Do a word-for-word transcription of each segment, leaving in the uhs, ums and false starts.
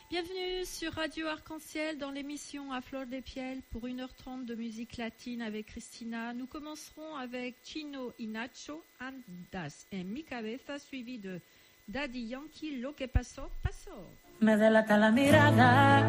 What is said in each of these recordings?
Bienvenue sur Radio Arc-en-Ciel dans l'émission À Flor de Piel pour une heure trente de musique latine avec Christina. Nous commencerons avec Chino y Nacho, Andas en mi cabeza, suivi de Daddy Yankee, Lo que pasó, pasó. Me delata la mirada,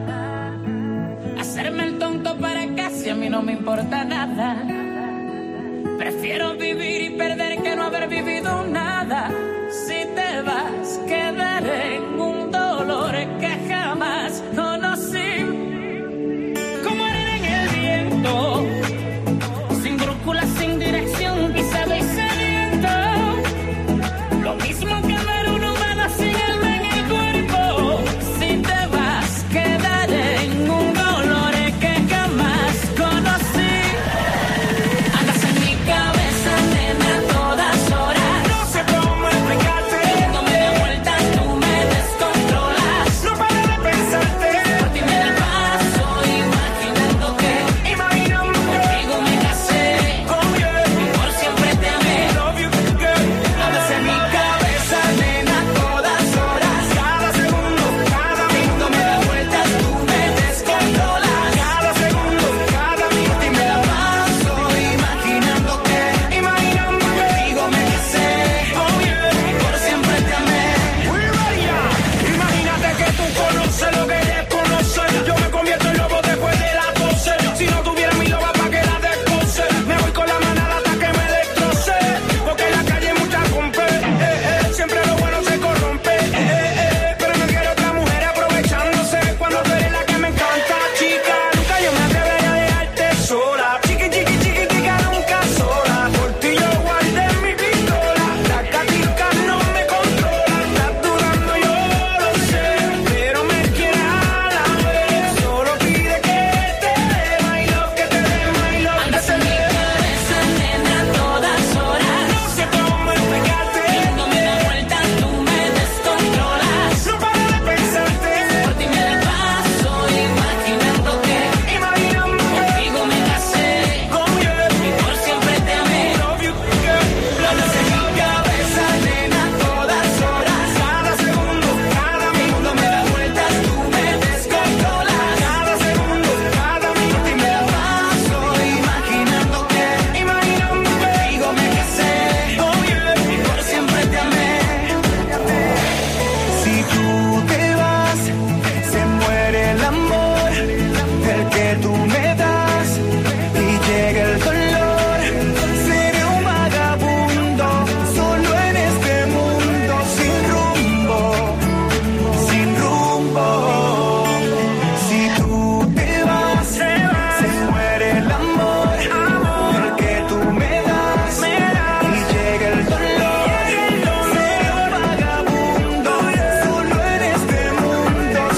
hacerme el tonto para casi a mí no me importa nada. Prefiero vivir y perder que no haber vivido nada. Si te vas, quedaré en un dolor que jamás conocí. Como arena en el viento, sin brújula, sin dirección, pisado y sediento. Lo mismo que ver un humano sin alma en el cuerpo. Si te vas, quedaré en un dolor que jamás conocí. Andas en mi cabeza, nena, a todas horas. No sé cómo explicarte. Dándome de vuelta, tú me descontrolas. No paro de pensarte. Por ti me la paso imaginando que Imaginando que contigo me casé. Oh yeah, Y por siempre te amé. love you, girl. Andas en mi cabeza, nena, a todas horas. Cada segundo, cada minuto Dándome de vueltas, tú me descontrolas. cada segundo, cada minuto Y me la paso imaginando que Imaginando que contigo me casé. Oh yeah, Y por siempre te amé. we're ready now. Imagínate que tú conoces lo que desconoces. Yo me convierto en lobo después de las doce. Si no tuviera mi loba pa' que la descoce. Me voy con la manada hasta que me destroce. Porque en la calle hay mucha compe. Eh, eh, siempre lo bueno se corrompe. Eh, eh, eh, pero no quiero otra mujer aprovechándose. Cuando tú eres la que me encanta, chica. Nunca yo me atrevería a dejarte sola. Chiqui, chiqui, chiqui, chica, nunca sola. Por ti yo guardé mi pistola. La catica no me controla. Estás dudando, yo lo sé. Pero me quieres a la vez. Solo pide que te dé my love, que te dé my love, que Andas te en mi dé. cabeza, nena, a todas horas. No sé cómo explicarte. Dándome de vueltas, tú me descontrolas. No paro de pensarte. Por ti me la paso imaginando que Imaginando que contigo me casé. oh yeah, Y por siempre te amé. love you, girl. Andas en mi cabeza, nena, a todas horas. Cada segundo, cada minuto Dándome de vueltas, tú me descontrolas. cada segundo, cada minuto Y me la paso imaginando que imaginando que contigo me casé. oh yeah. Y por siempre te amé. Si tú te vas, se muere el amor, el que tú me das, y llega el dolor. Seré un vagabundo, solo en este mundo, sin rumbo, sin rumbo. Si tú te vas, se muere el amor, el que tú me das, y llega el dolor. Seré un vagabundo, solo en este mundo,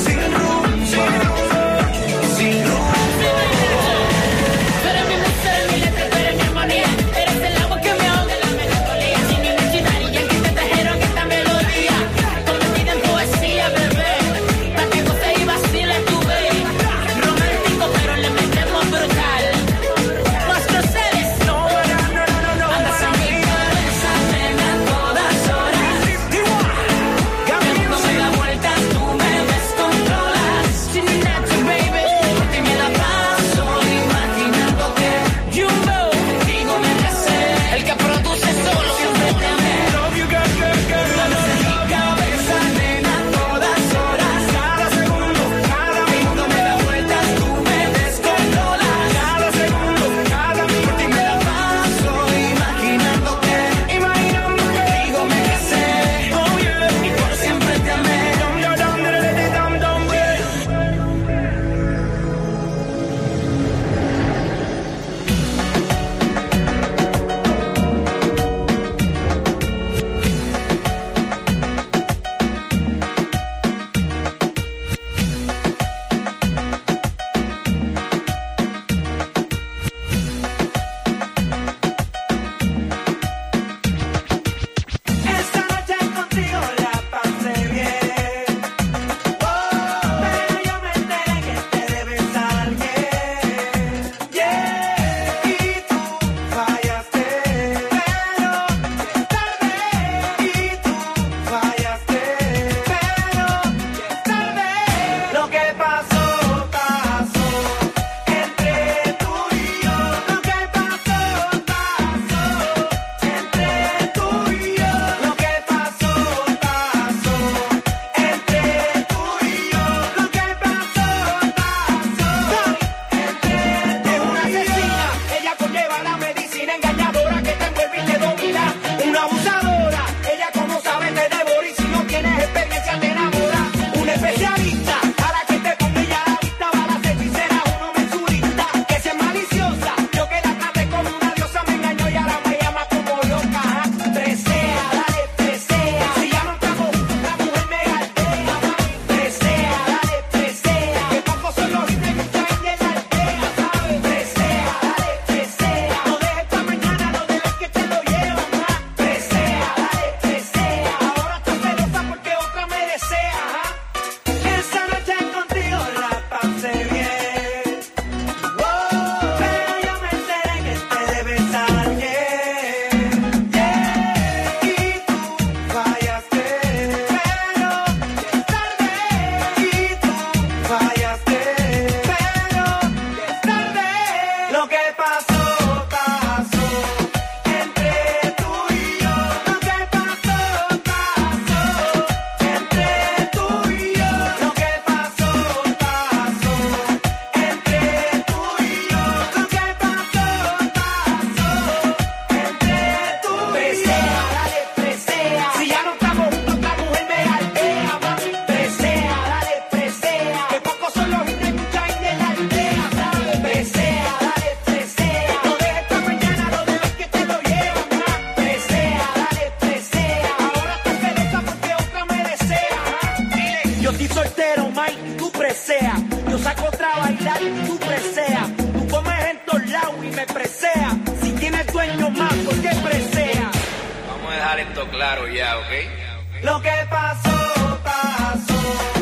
quiero, Mike, tú presea. Yo saco otra a bailar, tú presea. Tú comes en todos lados y me presea. Si tienes dueño más, ¿por qué presea? Vamos a dejar esto claro ya, ¿ok? Lo que pasó, pasó.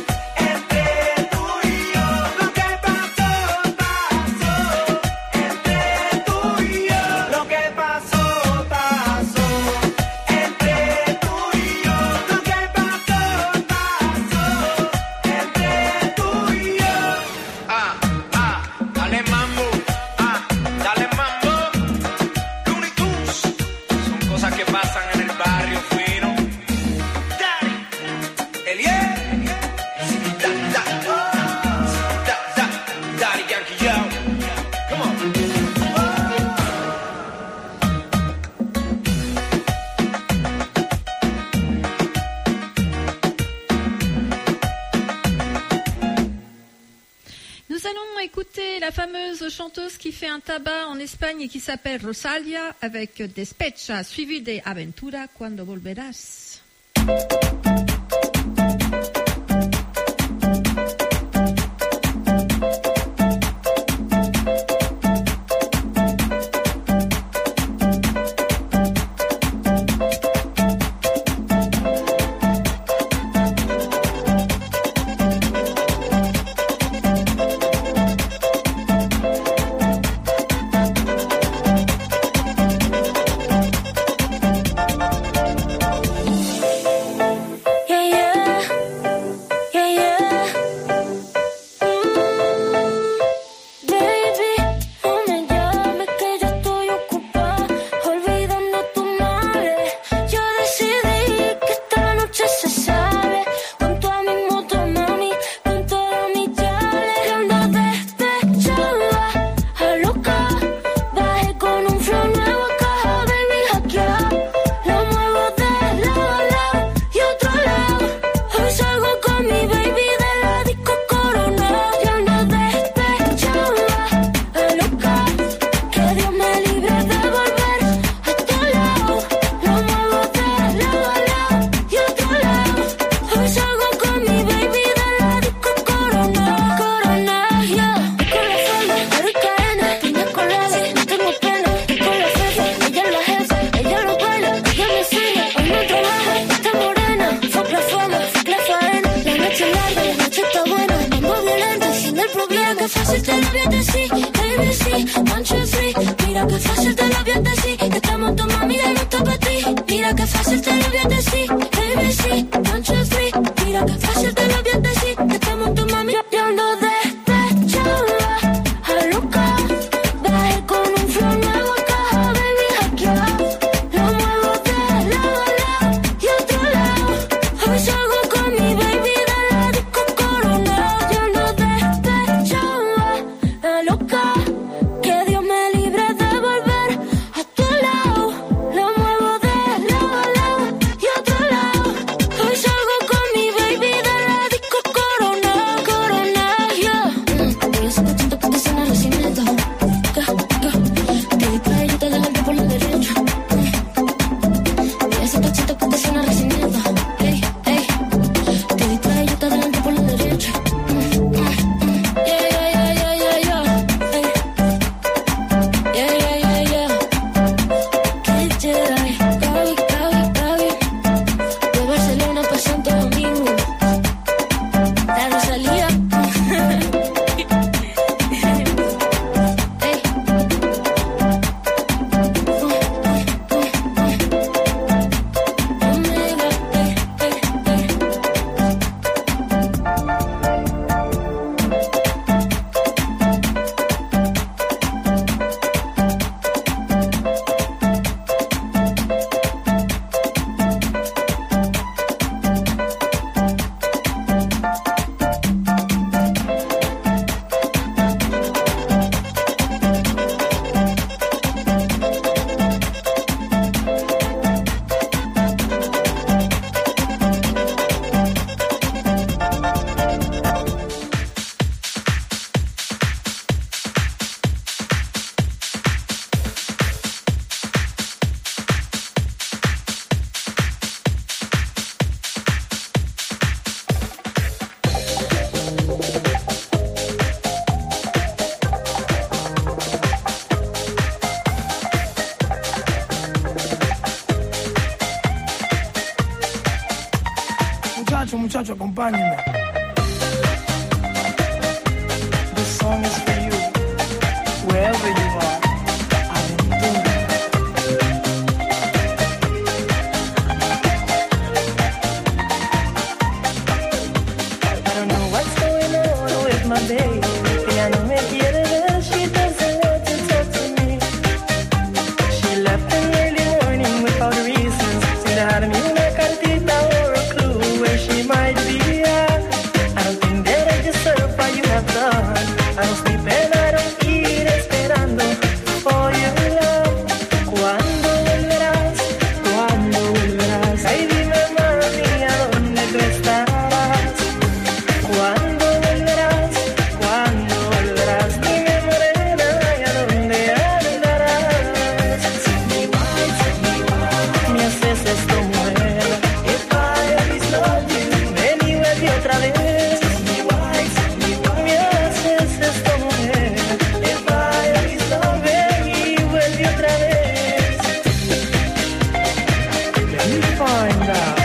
La fameuse chanteuse qui fait un tabac en Espagne et qui s'appelle Rosalia avec Despecha, suivi de Aventura Cuando Volverás. Hoy salgo con mi baby de la muchachos, acompáñenme. This song is for you, wherever you are. I don't know what's going on with my baby. Ella no me quiere ver, she doesn't want to talk to me. She left in early morning without reasons. Sin dejarme una cartita or a clue where she might be at. I don't think that I deserve what you have done. I don't sleep and I don't eat esperando for your love. ¿Cuándo volverás? ¿Cuándo volverás? Ay, dime, mami, ¿a dónde tú estarás? ¿Cuándo volverás? ¿Cuándo volverás? Dime, morena, ¿y a dónde andarás? Tell me why, tell me why me haces esto, mujer. If I always loved you, ven y vuelve otra vez. Tell me why, tell me why me haces esto, mujer. If I always loved you, ven y vuelve otra vez. Let me find out.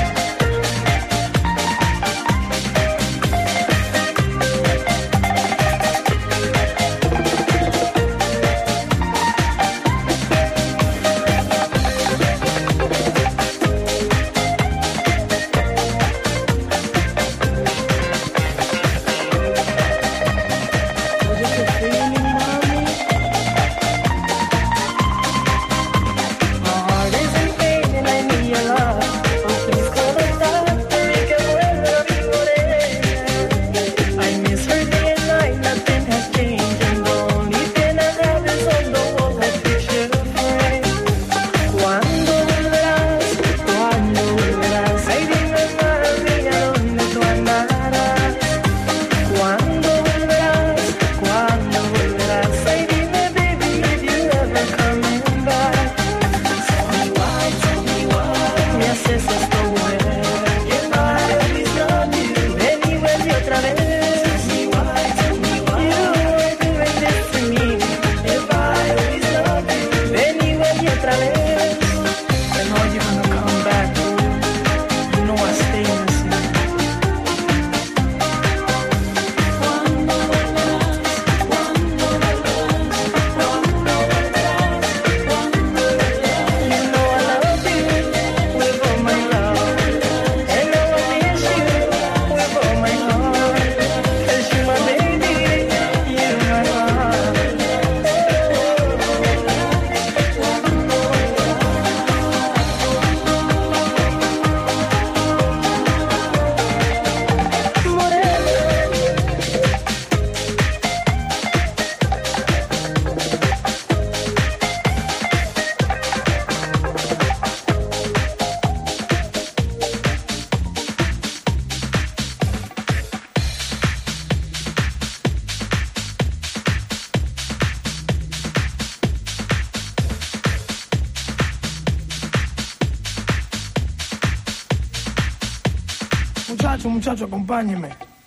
Muchacho, muchacho, acompáñeme.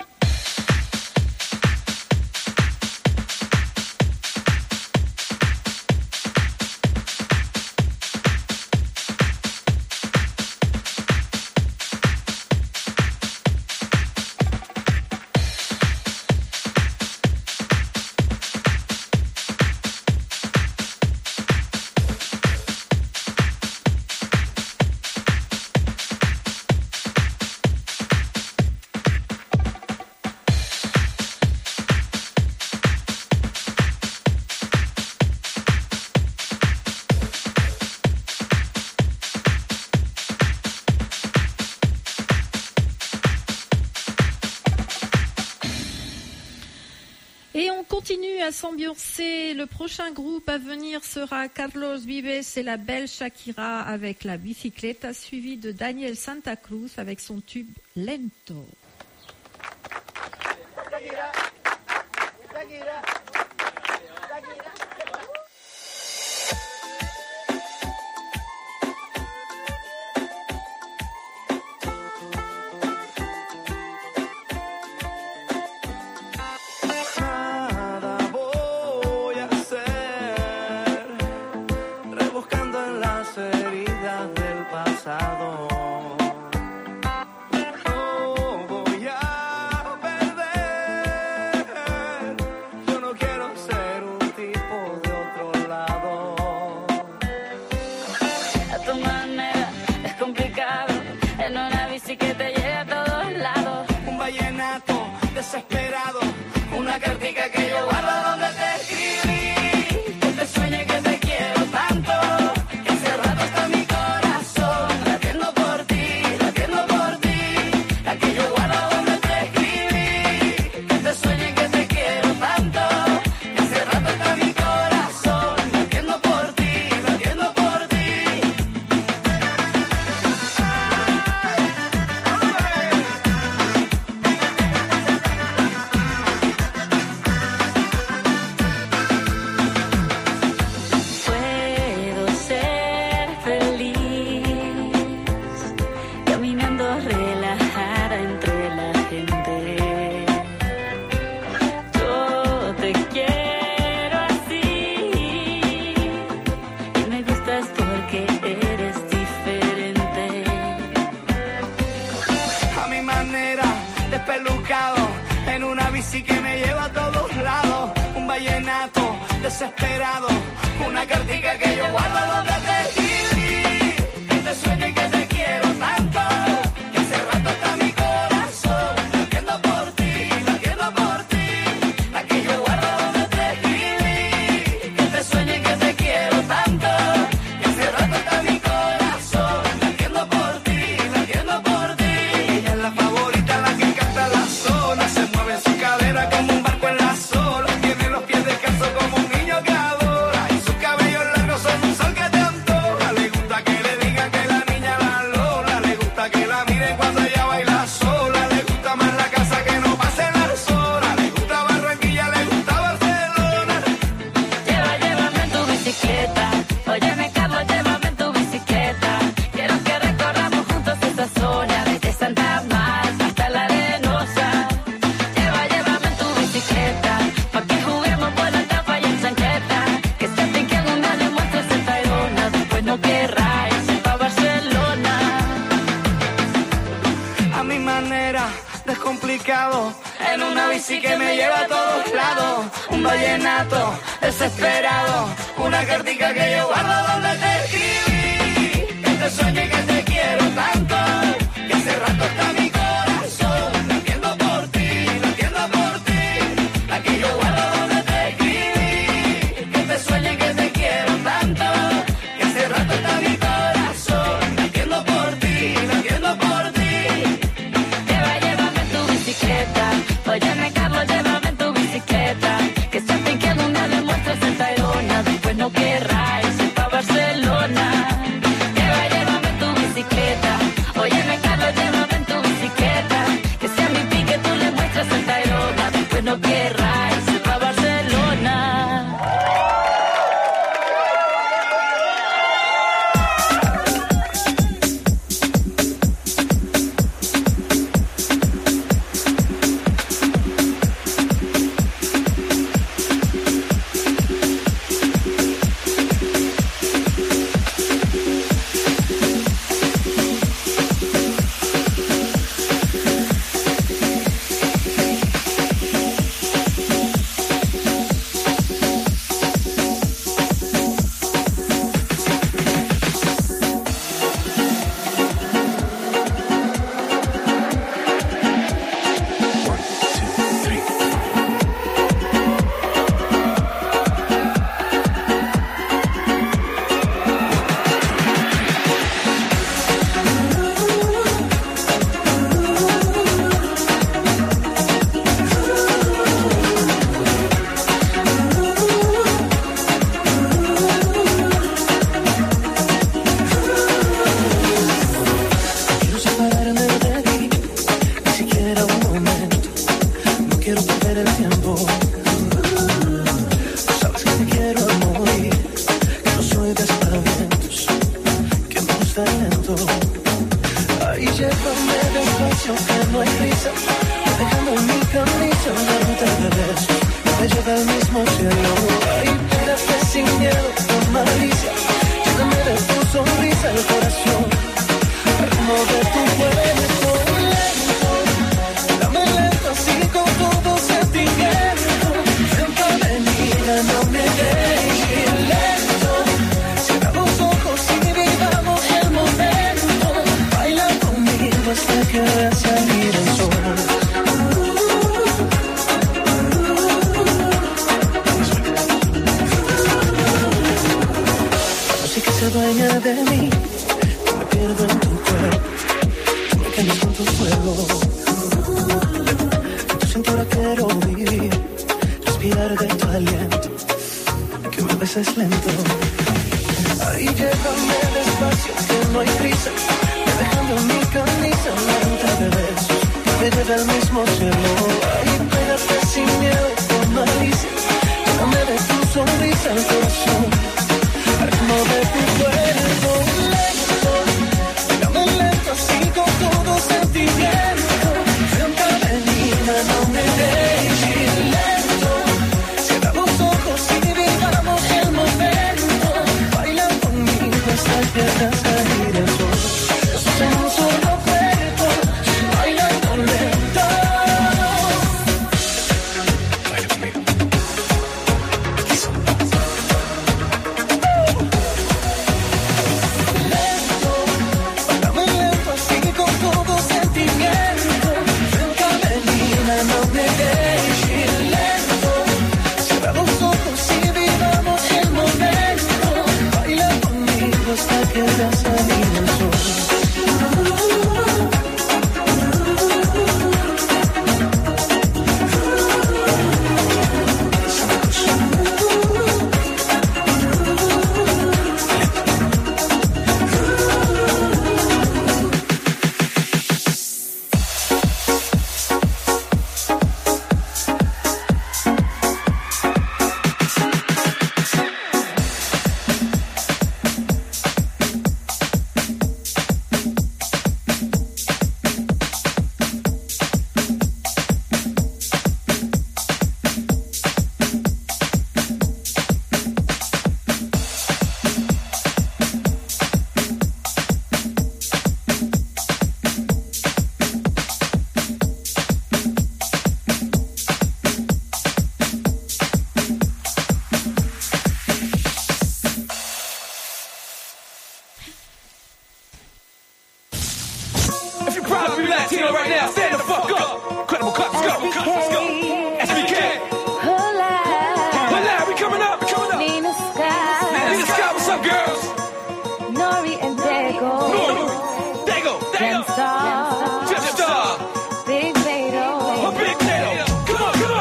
Et on continue à s'ambiancer. Le prochain groupe à venir sera Carlos Vives et la belle Shakira avec la bicicleta, suivi de Daniel Santa Cruz avec son tube Lento. Shakira, Shakira, Shakira. heridas del pasado. No voy desesperado, una cartica que yo guardo donde te escribí, que te sueñe que te quiero tanto, que hace rato está mi corazón latiendo por ti, latiendo por ti, la que yo guardo donde te escribí, que te sueñe que te quiero tanto, que hace rato está mi corazón latiendo por ti, latiendo por ti. Puedo ser feliz caminando relajada entre la gente. Yo te quiero así y me gustas porque eres diferente. A mi manera, despelucado, en una bici que me lleva a todos lados, un vallenato desesperado, una cartica que yo guardo donde te escribí, que te sueñe que te quiero tanto, que hace rato está mi corazón latiendo por ti, latiendo por ti, la que yo guardo donde te escribí, que te sueñe que te quiero tanto, que hace rato está mi corazón latiendo por ti, latiendo por ti. Ella es la favorita, la que canta la zona, se mueve en su cadera como un barco en la sola, tiene los pies descalzos como un niño que adora, y sus cabellos largos son un sol que te antoja. Le gusta que le digan que la niña la lola, le gusta que la miren cuando ella baila sola, le gusta más la casa que no pasen las horas, le gusta Barranquilla, le gusta Barcelona. Lleva, llévame en tu bicicleta. Óyeme, Carlos, llévame en tu bicicleta. Quiero que recorramos juntos esta zona, desde Santa Marta hasta la Arenosa. Lleva, llévame en tu bicicleta, pa' que juguemos por la tapa y en chancleta. Que sienten que alguna le muestres el Tayrona, después no querrá irse pa' Barcelona. A mi manera, descomplicado, en una bici que me lleva a todos lados, un vallenato desesperado, una cartica que yo guardo donde te escribí, que te sueñe que te quiero tanto, que hace rato está mi corazón latiendo por ti, latiendo por ti, la que yo guardo donde te escribí, que te sueñe que te quiero tanto, que hace rato está mi corazón latiendo por ti, latiendo por ti. Lleva, llévame en tu bicicleta. Óyeme, Carlos, llévame en tu bicicleta. Que sienten que alguna le muestres el Tayrona, después no querrá irse pa' Barcelona. Lleva, llévame en tu bicicleta. Óyeme, Carlos, llévame en tu bicicleta. Que sea mi pique, tú le muestras el Tayrona, después no querrá irse pa' Barcelona. Hasta que vea salir el sol. dueña de mí. Yo me pierdo en tu cuerpo, tú me quemas con tu fuego. En tu cintura quiero vivir, respirar de tu aliento, que me beses lento. Ahí llévame despacio, que no hay prisa, me dejando mi camisa, una ruta de besos, que me lleve al mismo cielo. Ahí pégate sin miedo, con malicia, llévame de tu sonrisa al corazón, al ritmo de tu cuerpo. Lento, pégame lento, así con todo sentimiento. Ven, cadenina, no me dejes lento. Cierra los ojos y vivamos el momento. Baila conmigo hasta que te salir el sol. Sos en un solo cuerpo, bailando lento. Baila conmigo. Eso. Lento, bailame lento, así con todo sentimiento. Ven, cadenina, no me dejes lento. Cierra los ojos y vivamos el momento. Baila conmigo hasta que vea salir el sol. If you're proud to be Latino right now, stand the fuck up. Incredible Cup, let's go. Let's go. S B K. Hola, Hola, we coming up, we coming up. Nina Sky, Nina Sky, what's up, girls? Nori and Dago, Nori, Dago, Dago. Gemstar, Gemstar. Big Beto, A big tail. Come on, come on.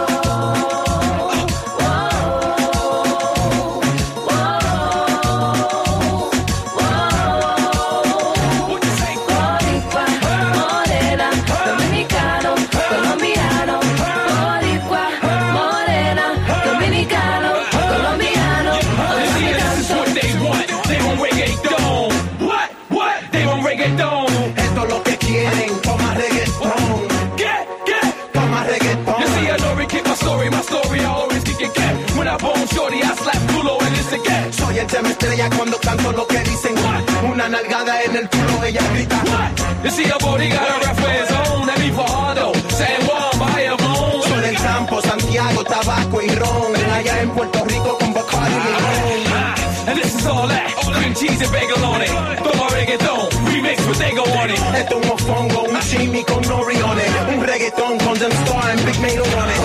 What you say? Boricua, Morena, Dominicano, Colombiano, Boricua, Morena, Dominicano, Colombiano, See, this is what they want. They want reggaeton. What? What? They want reggaeton. Esto es lo que quieren, toma reggaetón, Get, get. toma reggaetón. You see, I Lori kick my story, my story, I always kick it get. When I bone shorty, I slap culo and it's again. Soy el tema estrella cuando canto lo que dicen. Una nalgada en el culo, ella grita. What? You see, a body got a rap for his own. That be Fajardo, San Juan, Bayamón. Soy del campo, Santiago, tabaco y ron. Allá en Puerto Rico con Bacardi y limón. Ah, and this is all that. Cream cheese and bagel on it. Toma reggaeton, remix with Dago on it. Esto es un mofongo, un chimi con nori on it. Un reggaetón con Gemstar and Big Beto on it.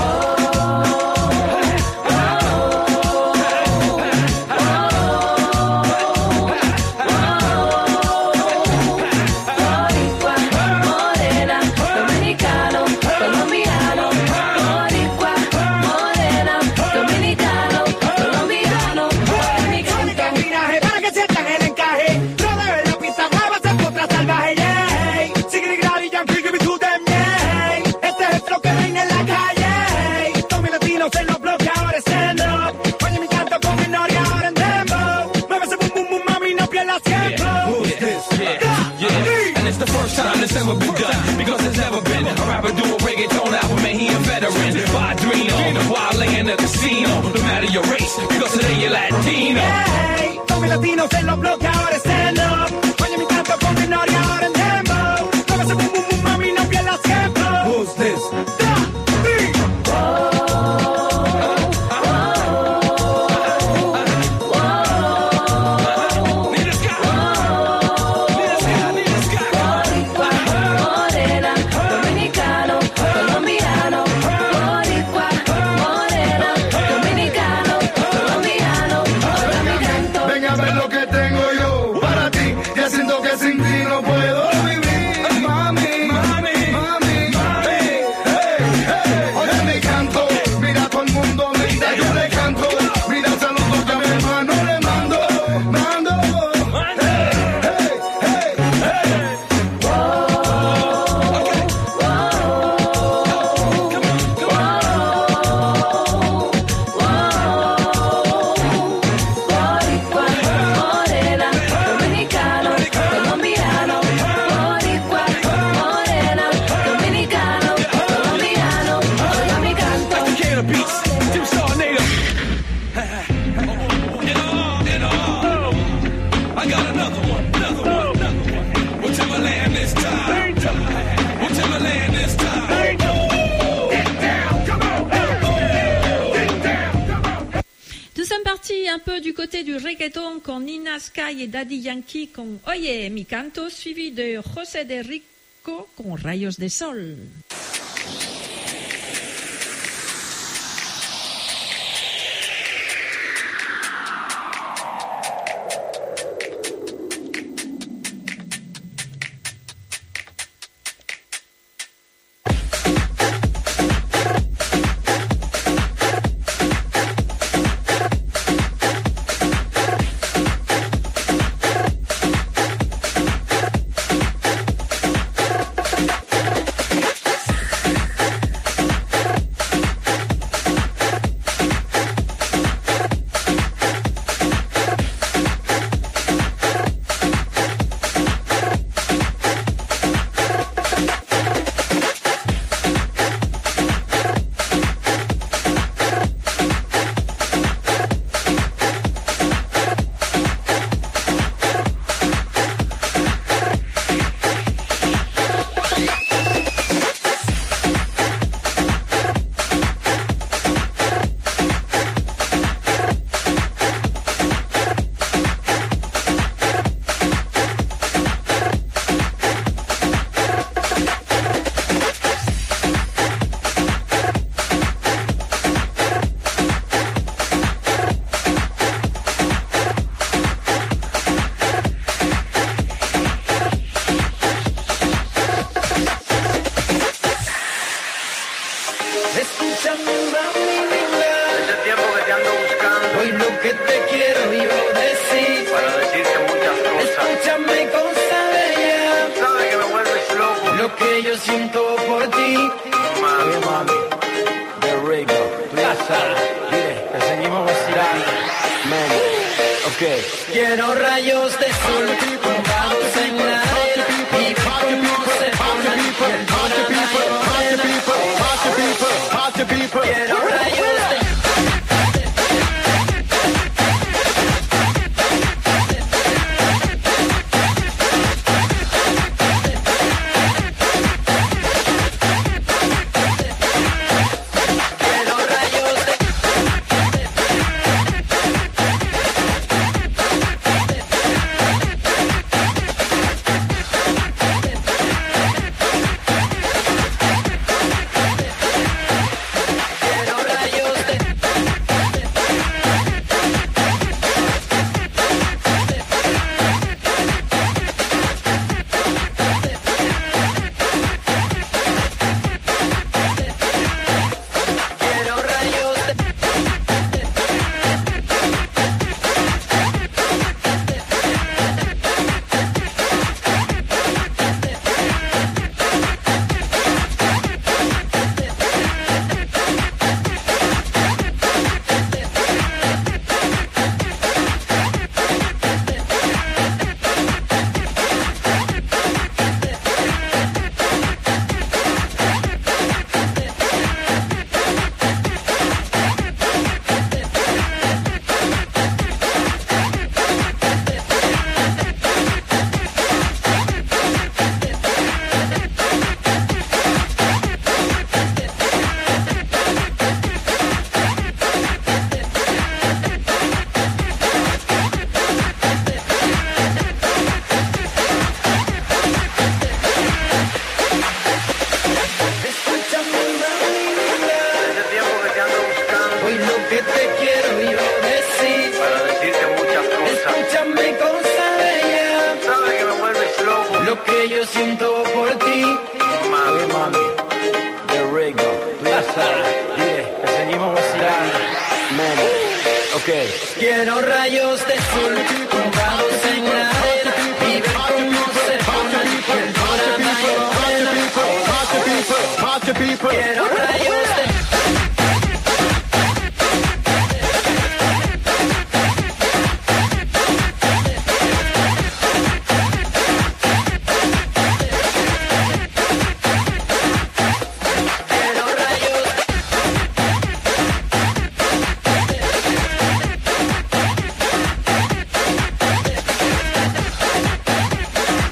Boricua, Morena, Dominicano, Colombiano, Boricua, Morena, Dominicano, Colombiano, Dominicano. Combinaje para que sientan el encaje. No debe la pista nueva, se potra salvaje, yay. Sigue grave, yankee, give me to them, yay. Este es el flow que reina en la calle. Todos mis latinos en los bloques ahora stand up. Oye mi canto con mi Nori ahora en dembow. Mueve ese boom, boom, boom, mami, no pierdas tiempo. Yeah, yeah. And it's the first time this ever been done. Because there's never been a rapper do a reggaeton album, and he a veteran. Padrino, while laying in the casino. No matter your race, because today you're Latino. Yay. Todos mis latinos en los bloques ahora stand up. Oye mi canto con mi Nori ahora en dembow. Mueve ese boom, boom, boom, mami, no pierdas tiempo. Who's this? Nina Sky. Nina Sky, Nina Sky. Boricua, Morena, Dominicano, Colombiano, Boricua, Morena, Dominicano, Colombiano, Dominicano. Ven a ver lo que tengo peu du côté du reggaeton con Nina Sky et Daddy Yankee con Oye mi canto, suivi de José de Rico con Rayos de Sol.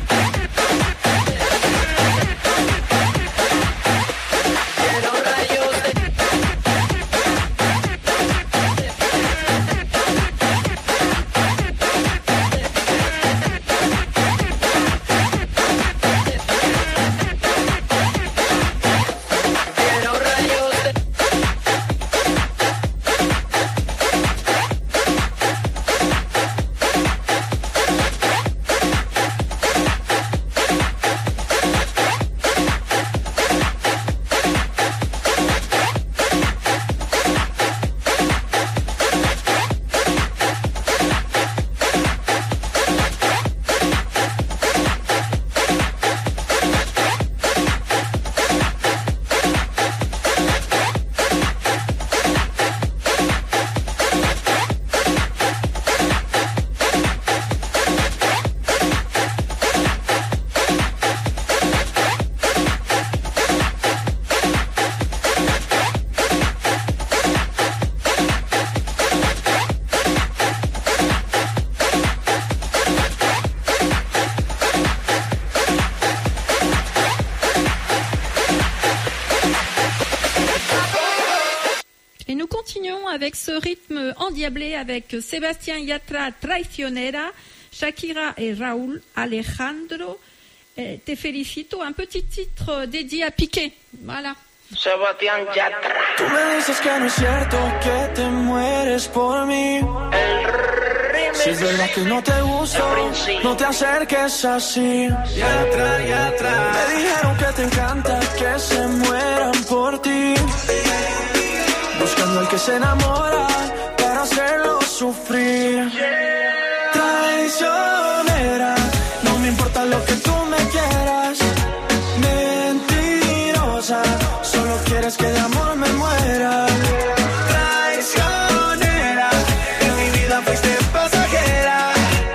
Quiero rayos continuons avec ce rythme endiablé avec Sébastien Yatra, Traicionera, Shakira et Raúl Alejandro. Eh, te felicito, un petit titre dédié à Piqué. Voilà. Sebastián Yatra. Tú me dices que no es cierto que te mueres por mí. Si es verdad que no te gusto, no te acerques así. Yatra, Yatra. Me dijeron que te encanta que se mueran por ti. Buscando al que se enamora para hacerlo sufrir. Traicionera, no me importa lo que tú me quieras. Mentirosa, solo quieres que de amor me muera. Traicionera, en mi vida fuiste pasajera.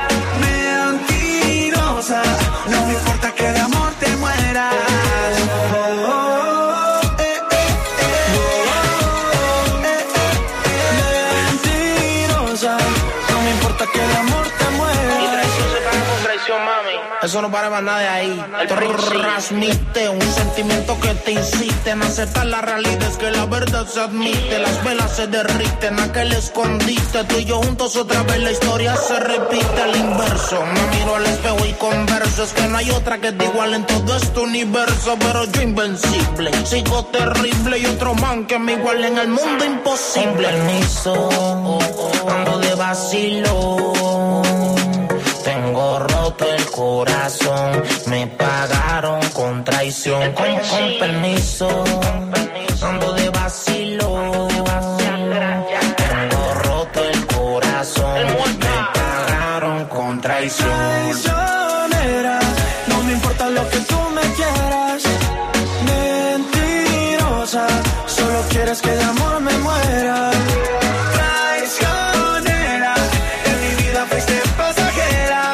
Mentirosa, no me importa que de amor te mueras. Oh, oh, oh, eh, eh, eh. Oh, eh, eh, eh. Mentirosa, no me importa que de amor te mueras. Y traición se paga con traición, mami. Eso no para más nada de ahí. Transmite un sentimiento que te insiste en aceptar la realidad. Es que la verdad se admite. Las velas se derriten, aquel escondite. Tú y yo juntos otra vez, la historia se repite al inverso. Me miro al espejo y converso. Es que no hay otra que te igual en todo este universo. Pero yo invencible, sigo terrible. Y otro man que me iguale en el mundo imposible. Con permiso, ando de vacilo. Tengo roto el corazón, me pagaron con traición. Con, con permiso, ando de vacilo. Tengo roto el corazón, me pagaron con traición. Traicionera, no me importa lo que tú me quieras. Mentirosa, solo quieres que de amor me muera. Traicionera, en mi vida fuiste pasajera.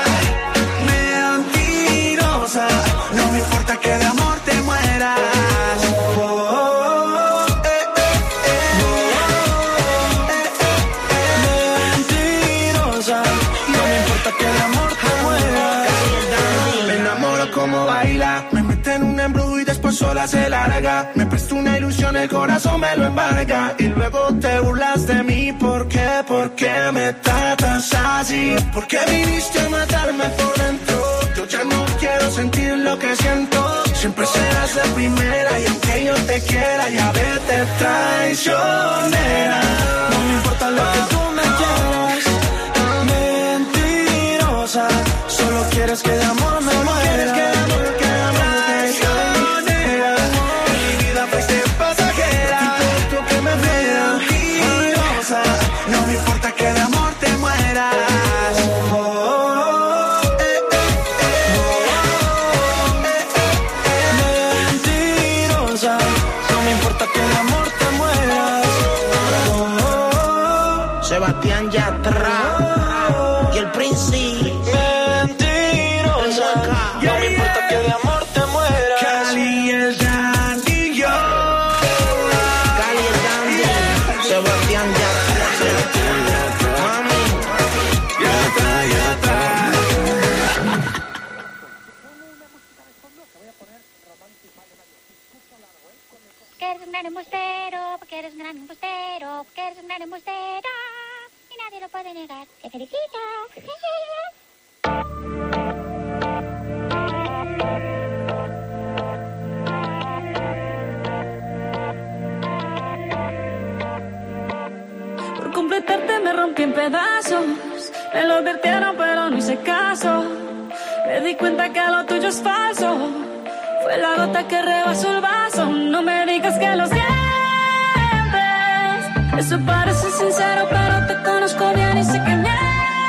Mentirosa, no me importa que de amor te mueras. Oh, oh, oh, eh, eh, eh. Oh, eh, eh, eh. Mentirosa, no me importa que de amor te mueras. Me enamoro como baila, me mete en un embrujo y después sola se larga. Me presta una ilusión, el corazón me lo embarga. Y luego te burlas de mí, ¿por qué? ¿Por qué me tratas así? ¿Por qué viniste a matarme por dentro? Yo ya no quiero sentir lo que siento. Siempre serás la primera y aunque yo te quiera, ya vete traicionera. No me importa lo que tú me quieras. Mentirosa, solo quieres que de amor me muera. Traicionera, en mi vida fuiste pasajera. Tú que me veas mentirosa, no me importa que de amor te mueras. Oh, oh, eh, eh, eh. Oh, eh, eh, eh. Mentirosa, no me importa que de amor te mueras. Oh, oh, oh. Sebastián Yatra y el Príncipe. Mentirosa, no me importa que de amor te mueras. Cali el Dandy, yo. Cali el Dandy, Sebastián Yatra. Mami, Yatra, Yatra. Que eres un gran embustero, porque eres un gran embustero, porque eres un gran embustero. Y nadie lo puede negar. Te felicito. Por completarte me rompí en pedazos. Me lo advirtieron pero no hice caso. Me di cuenta que lo tuyo es falso. Fue la gota que rebasó el vaso. No me digas que lo sientes. Eso parece sincero pero te conozco bien y sé que mientes.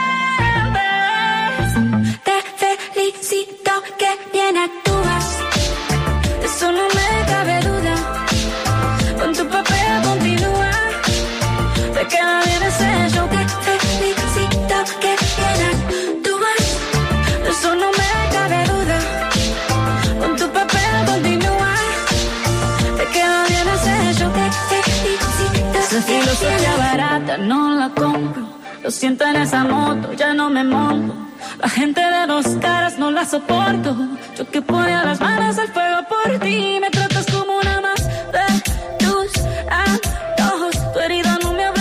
Te felicito que bien actúas. De eso no me cabe duda. Con tu papel continúa. Te queda bien ese show. Te felicito que bien actúas. De eso no me cabe duda. Con tu papel continúa. Te queda bien ese show. Te felicito. Esa filosofía barata no la compro. Lo siento en esa moto, ya no me monto. La gente de dos caras no la soporto. Yo que ponía las manos al fuego por ti. Me tratas como una más de tus antojos. Tu herida no me abre.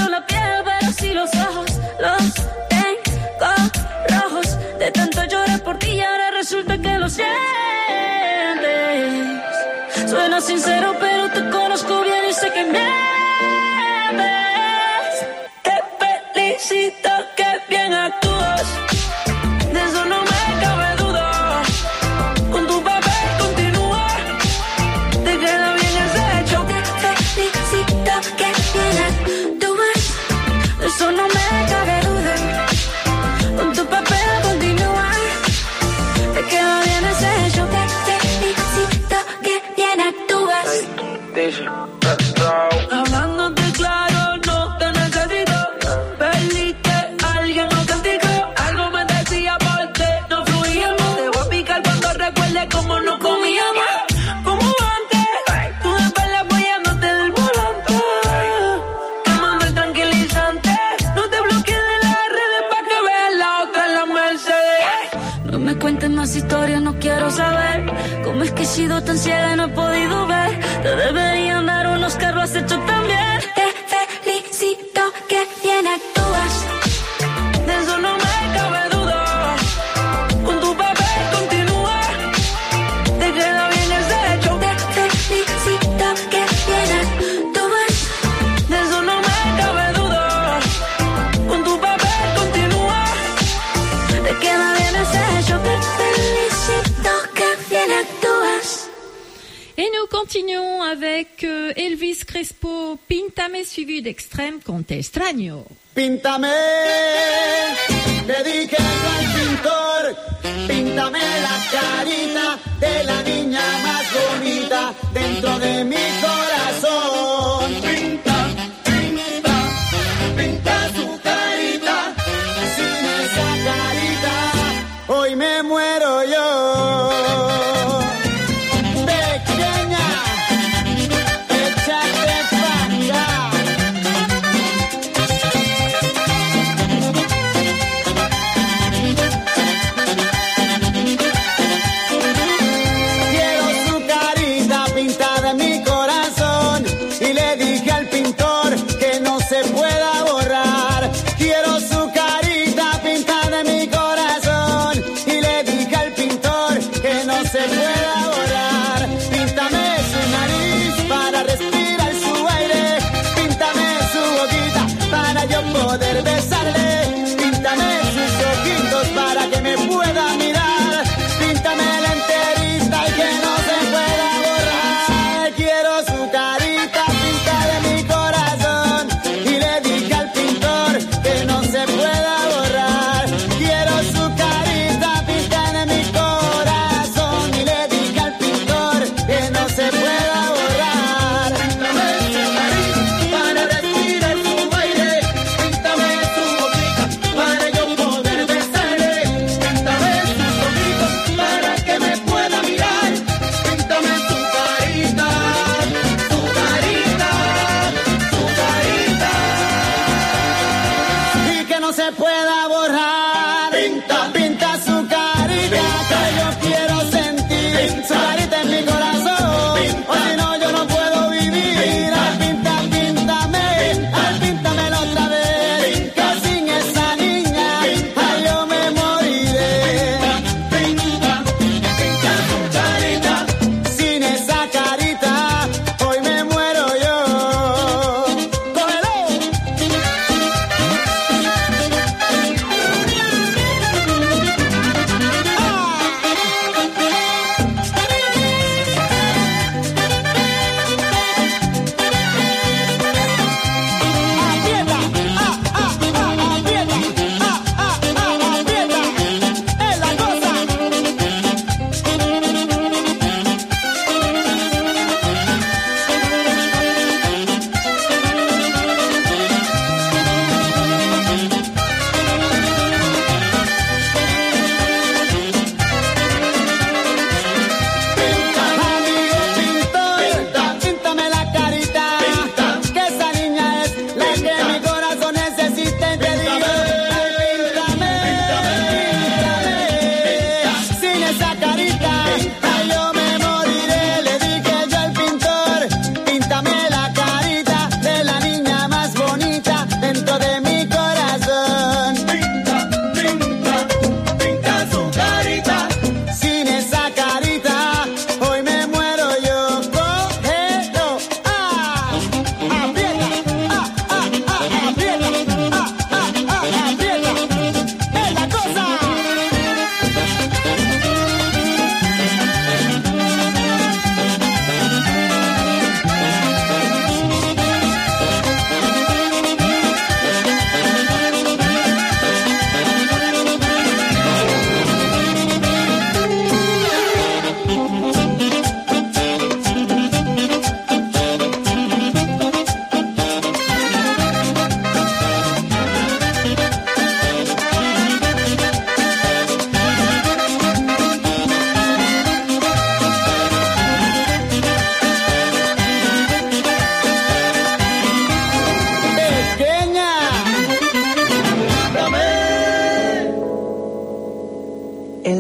Hablándote claro, no te necesito. Perdiste a alguien auténtico. Algo me decía por qué no fluíamos. Te voy a picar cuando recuerde cómo no comíamos. Como antes, tú después apoyándote del volante. Quemando el tranquilizante. No te bloquees de las redes pa' que veas la otra en la Mercedes. No me cuentes más historias, no quiero saber cómo es que he sido tan ciega y no he podido ver. Te deberían dar unos carros, has hecho también. Te felicito, que bien actúas. De eso no me cabe duda. Con tu papel continúa. Te queda bien ese hecho. Te felicito, que bien actúas. De eso no me cabe duda. Con tu papel continúa. Te queda bien ese hecho. Te felicito, que bien actúas. Et nous continuons avec euh, Elvis Crespo, Píntame, suivi d'Extrême con Te extraño. Píntame, dedíquenlo al pintor. Píntame la carita de la niña más bonita dentro de mi corazón. Pinta, pinta, pinta su carita. Sin esa carita, hoy me muero yo. Pequeña, échate pa' acá. Quiero su carita pintada en mi corazón.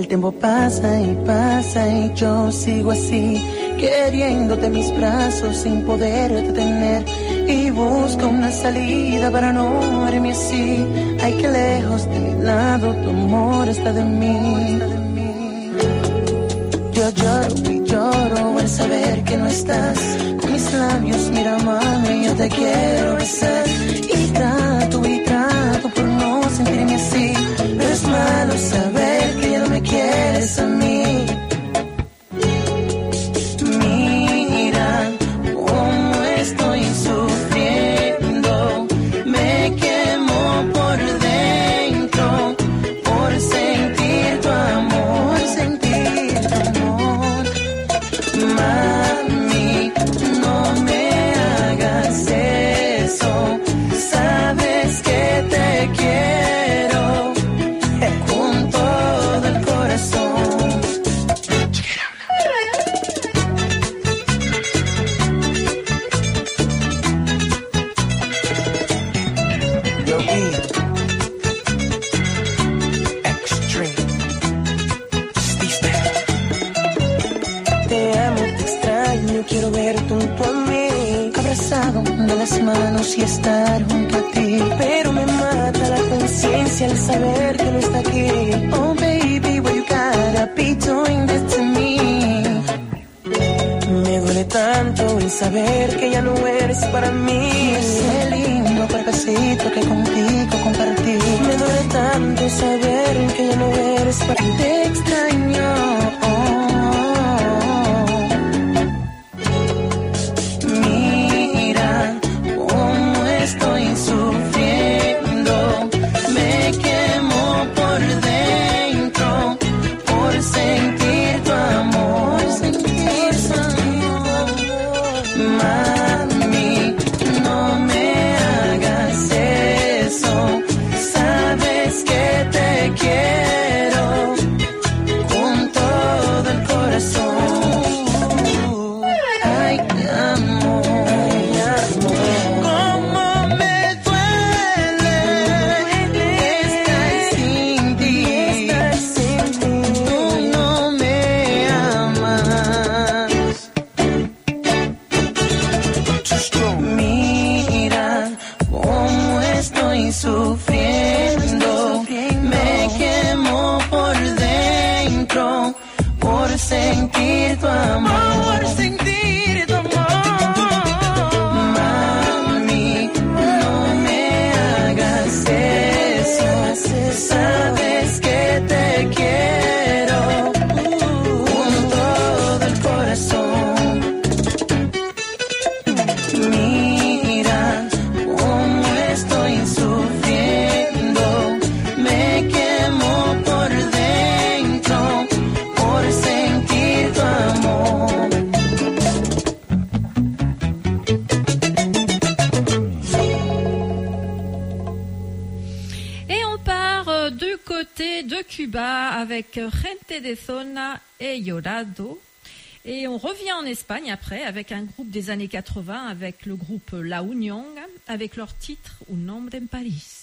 El tiempo pasa y pasa y yo sigo así, queriéndote en mis brazos sin poderte tener. Y busco una salida para no verme así. Ay, que lejos de mi lado tu amor está de mí. Yo lloro y lloro al saber que no estás. Con mis labios, mira mami, yo te quiero besar. Y trato y trato por no sentirme así, pero es malo saber que ya no me quieres a mí. Mira cómo estoy sufriendo, me quemo por dentro, por sentir tu amor, sentir tu amor. Mami, no me hagas eso, sabes que te quiero con todo el corazón. Yo vi Extreme Stiste. Te amo, te extraño, quiero verte junto a mí, abrazado de las manos y estar junto a ti. Pero me mata la conciencia al saber que no está aquí. Oh baby, why you gotta be doing this to me? Me duele tanto el saber que ya no eres para mí. Ese lindo cuerpecito que contigo compartí. Me duele tanto saber que ya no eres para mí. Te extraño. Mira cómo estoy sufriendo, me quemo por dentro, por sentir tu amor, sentir tu amor. Mami, no me hagas eso, sabes que te quiero con todo el corazón. Ay, amor, cómo me duele estar sin ti. Tú no me amas. Mira cómo estoy sufriendo, me quemo por dentro, por sentir tu amor, sentir tu amor. Mami, no me hagas eso, sabes que te quiero con todo el corazón. Mira cómo estoy sufriendo, me quemo por dentro, por sentir tu amor. Et on part euh, du côté de Cuba avec Gente de Zona et Llorado. Et on revient en Espagne après avec un groupe des années quatre-vingts, avec le groupe La Unión, avec leur titre Un hombre en París.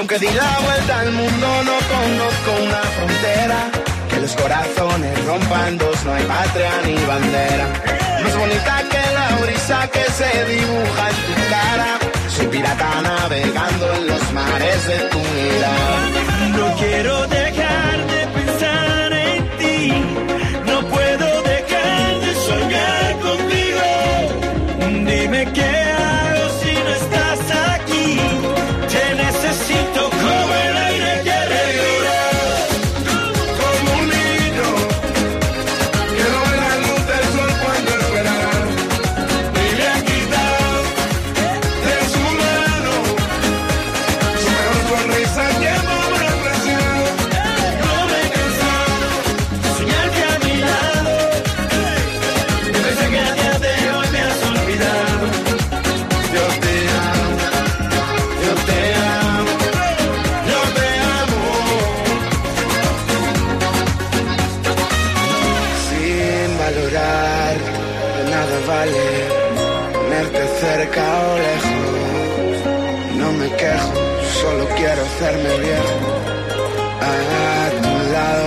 Aunque di la vuelta al mundo no conozco una frontera. Que los corazones rompan dos, no hay patria ni bandera. Más bonita que la brisa que se dibuja en tu cara. Soy pirata navegando en los mares de tu mirada. No quiero dejar de pensar en ti. No puedo dejar de soñar contigo. Dime qué hago si no estás aquí. Te necesito como el aire que respiro. Como un niño que no ve la luz del sol cuando espera. Y le ha quitado de su mano su mejor sonrisa al tiempo más preciado. No me he cansado de soñarte a mi lado. Yo pensé que a día de hoy me has olvidado. Yo te amo, yo te amo, yo te amo. Sin valorar, de nada vale tenerte cerca o lejos. No me quejo, solo quiero hacerme viejo a tu lado.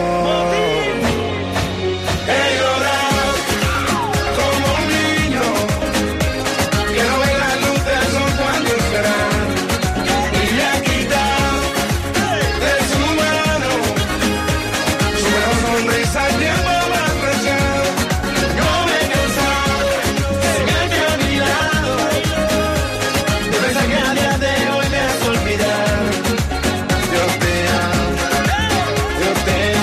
He llorado como un niño que no ve la luz del sol cuando espera. Y le ha quitado de su mano su mejor sonrisa al tiempo más preciado. No me he cansado de soñarte a mi lado. Yo pensé que a día de hoy me has olvidado. Yo te amo, yo te amo.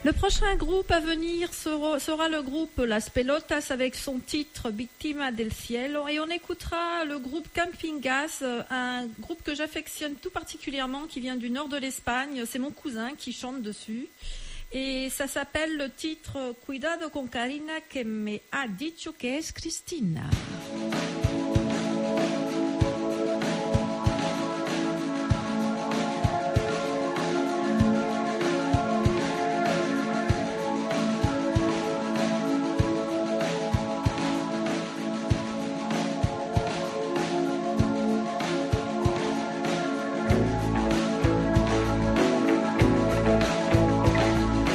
Le prochain groupe à venir sera, sera le groupe Las Pelotas avec son titre Víctima del Cielo, et on écoutera le groupe Camping Gas, un groupe que j'affectionne tout particulièrement qui vient du nord de l'Espagne. C'est mon cousin qui chante dessus et ça s'appelle le titre Cuidado con Karina que me ha dicho que es Cristina.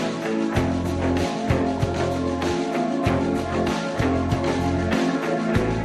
Thank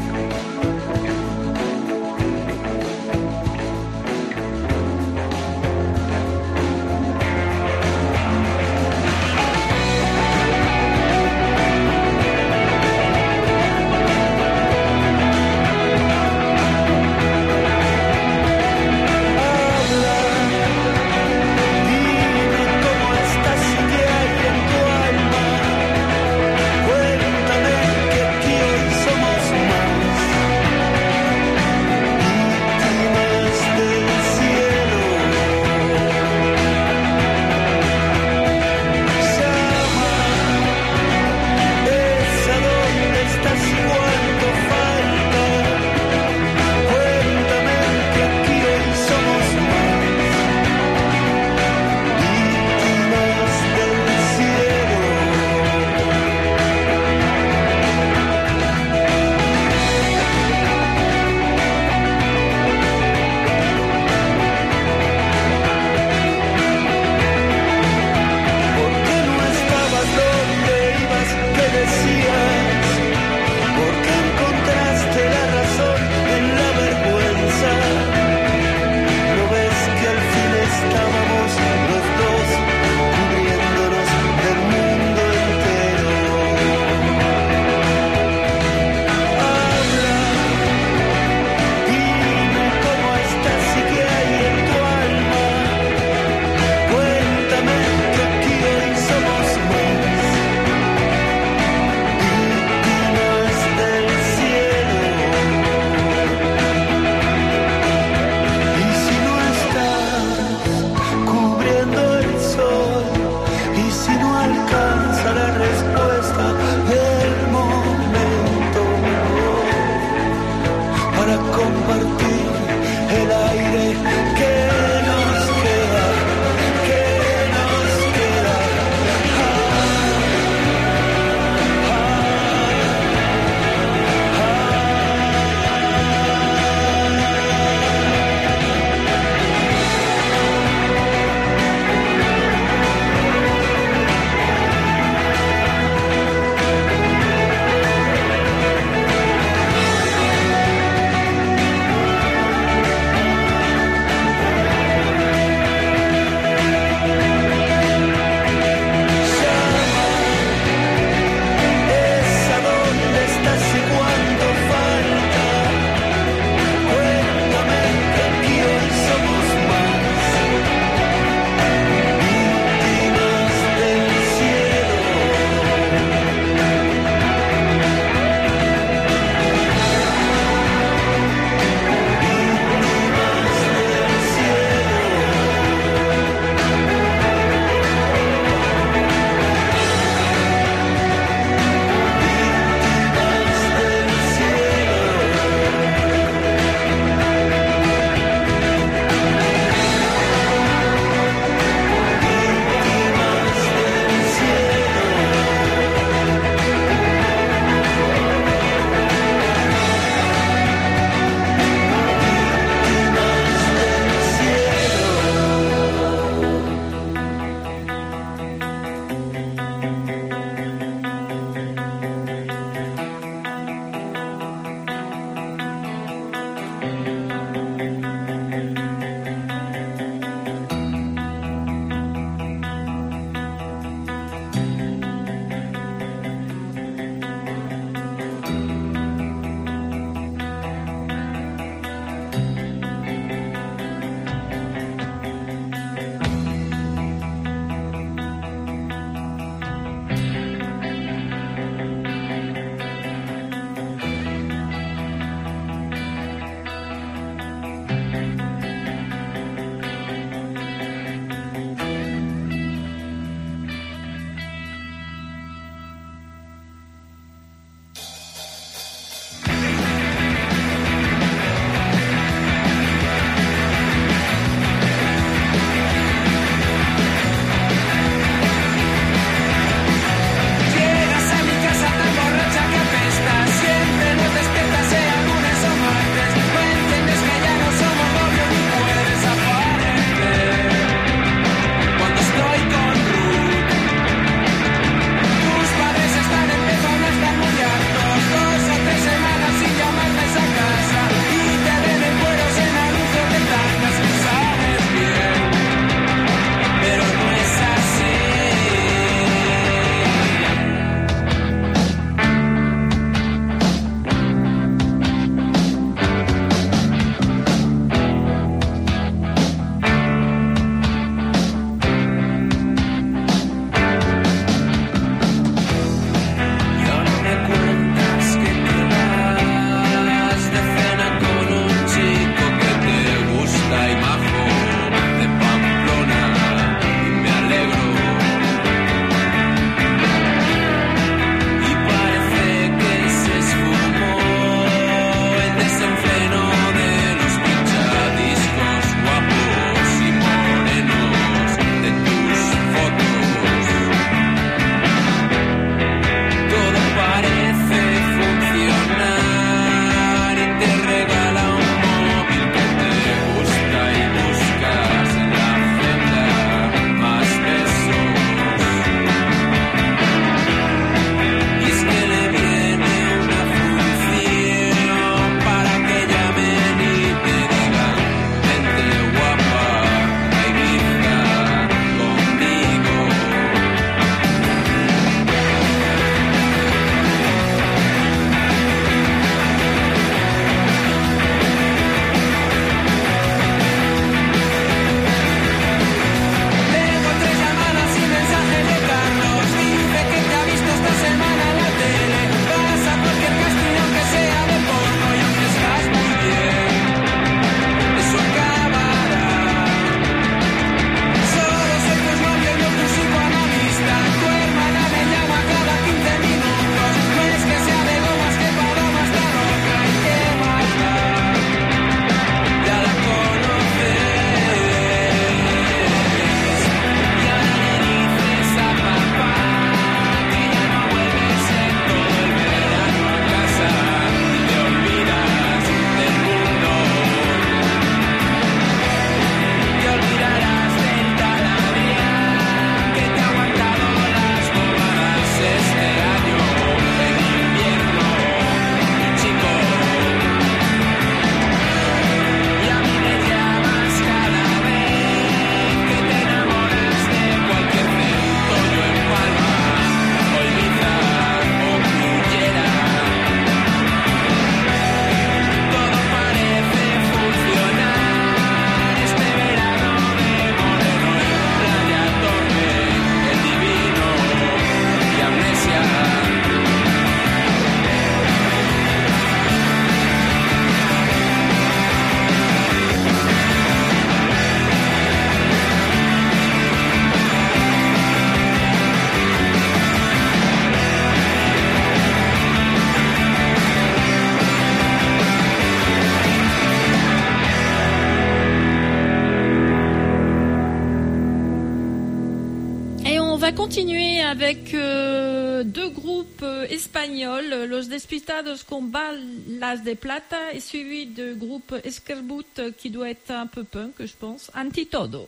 va continuer avec euh, deux groupes euh, espagnols, Los Despistados con Balas de Plata et suivi de groupe Esquerbout euh, qui doit être un peu punk, je pense, Antitodo.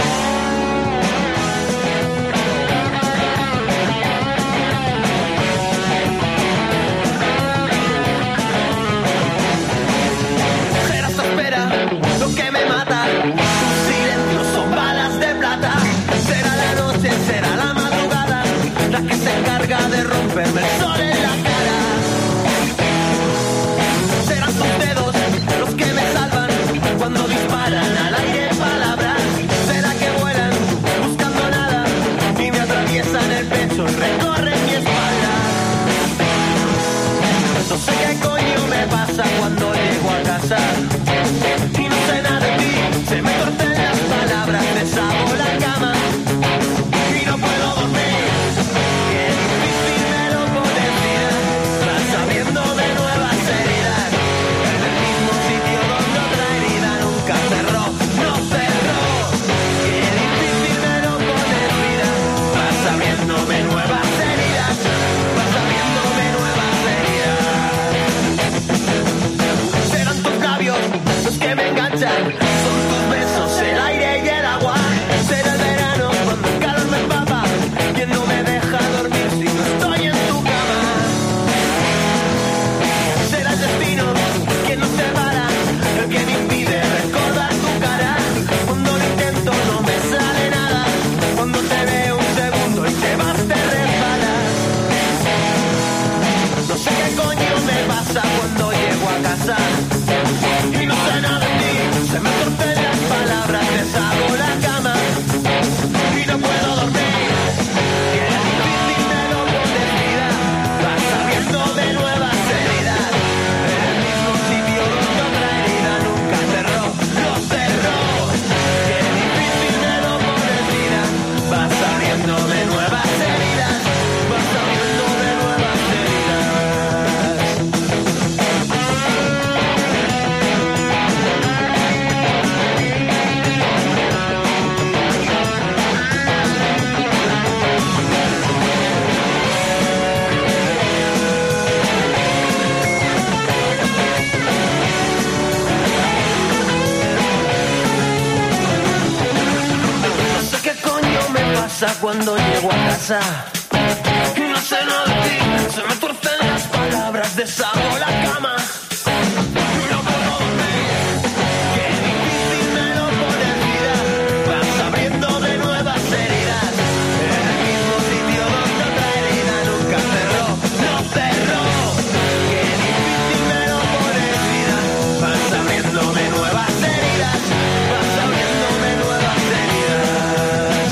Lo que me mata, tus silencios son balas de plata. Será la noche, será la madrugada, la que se encarga de romperme el sol en la cara. Serán tus dedos los que me salvan cuando disparan al aire palabras. Será que vuelan buscando nada y me atraviesan el pecho y recorren mi espalda. No sé qué coño me pasa cuando llego a casa. Y no sé nada de ti, se me cortan las palabras, deshago la cama y no puedo dormir. Qué difícil me lo pones, mira, vas sabiendo de nuevas heridas. En el mismo sitio donde otra herida nunca cerró, no cerró. Qué difícil me lo pones, mira, vas sabiéndome nuevas heridas, vas sabiéndome nuevas heridas. Serán tus labios los que me enganchan, son tus besos, el aire y el agua. Será el verano cuando el calor me empapa, quien no me deja dormir si no estoy en tu cama. Será el destino quien nos separa, el que me impide recordar tu cara. Cuando lo intento no me sale nada, cuando te veo un segundo y te vas te resbalas. No sé qué coño me pasa cuando llego a casa y no sé nada de ti, se me cortan las palabras, deshago la cama y no puedo dormir. Qué difícil me lo pones, vida, vas sabiendo de nuevas heridas. En el mismo sitio donde otra herida nunca cerró, lo cerró. Qué difícil me lo pones, vida, vas sabiendo de nuevas heridas, vas sabiendo de nuevas heridas. No sé qué coño me pasa cuando llego a casa. No sé nada de ti, se me tuercen las palabras, deshago la cama y no puedo dormir. Qué difícil me lo pones, vida, vas abriendo de nuevas heridas. En el mismo sitio donde otra herida nunca cerró, no cerró. Qué difícil me lo pones, vida, vas abriéndome nuevas heridas, vas abriéndome nuevas heridas.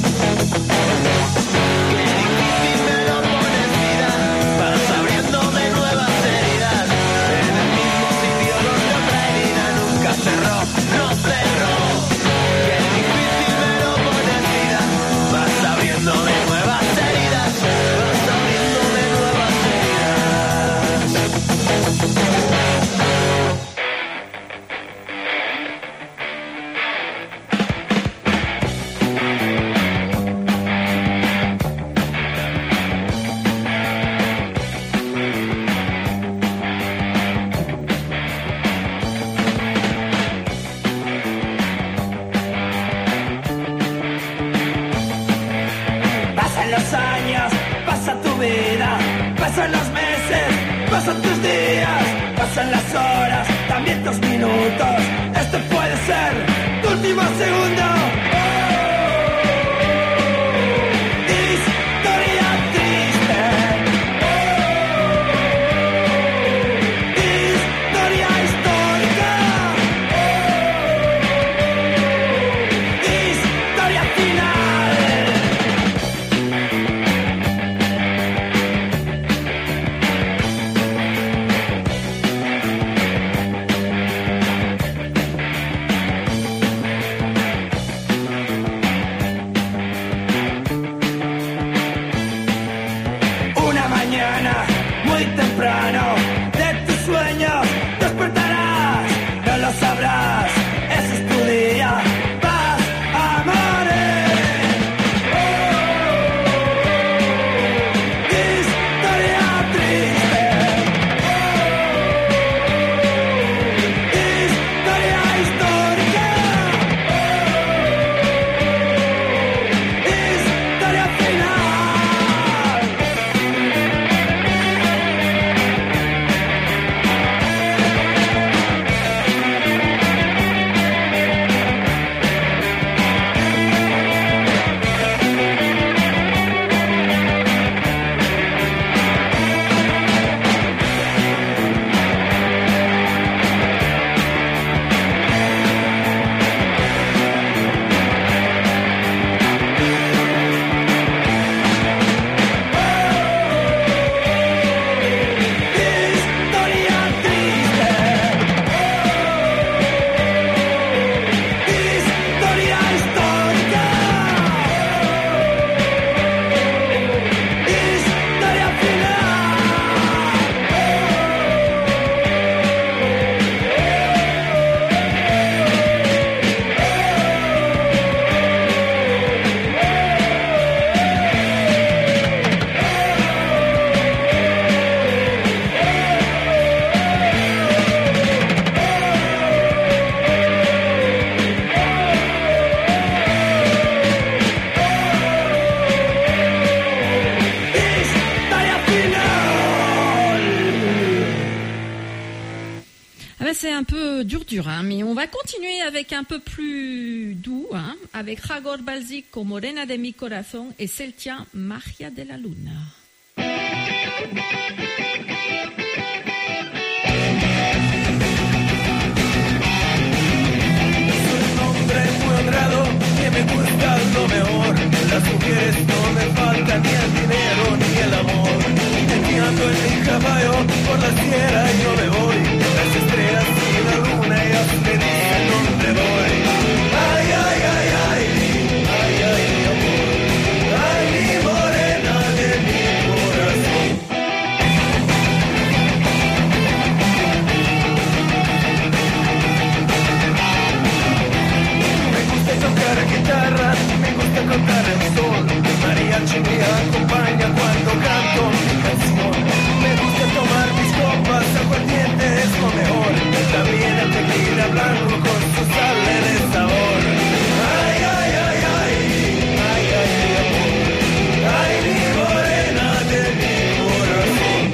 Qué difícil me lo pones, vida, vas abriéndome nuevas heridas. En el mismo sitio donde otra herida nunca cerró, no cerró. Qué difícil me lo pones, vida, vas abriéndome nuevas heridas, vas abriéndome nuevas heridas. Pasan los años, pasa tu vida, pasan los meses, pasan tus días, pasan las horas, también tus minutos. Este puede ser tu último segundo. Historia triste. Historia histórica. Historia final. c'est un peu dur dur, hein, mais on va continuer avec un peu plus doux, hein, avec Jagor Balzico, Morena de mi corazón, et Celtia, Magia de la Luna. Muy honrado, que me gusta lo mejor. Las mujeres no me faltan ni el dinero ni el amor. Aquí ando en mi caballo por la tierra y yo me voy. Las estrellas y la luna ellas me dicen dónde voy. Ay, ay, ay, ay, ay, ay, mi amor. Ay, mi morena de mi corazón. Tocar guitarra, me gusta cantar el sol. Mariachi me acompaña cuando canto mi canción. Me gusta tomar mis copas, aguardiente es lo mejor. También el tequila blanco con su sal de sabor. Ay, ay, ay, ay, ay, ay, mi amor. Ay, mi morena de mi corazón.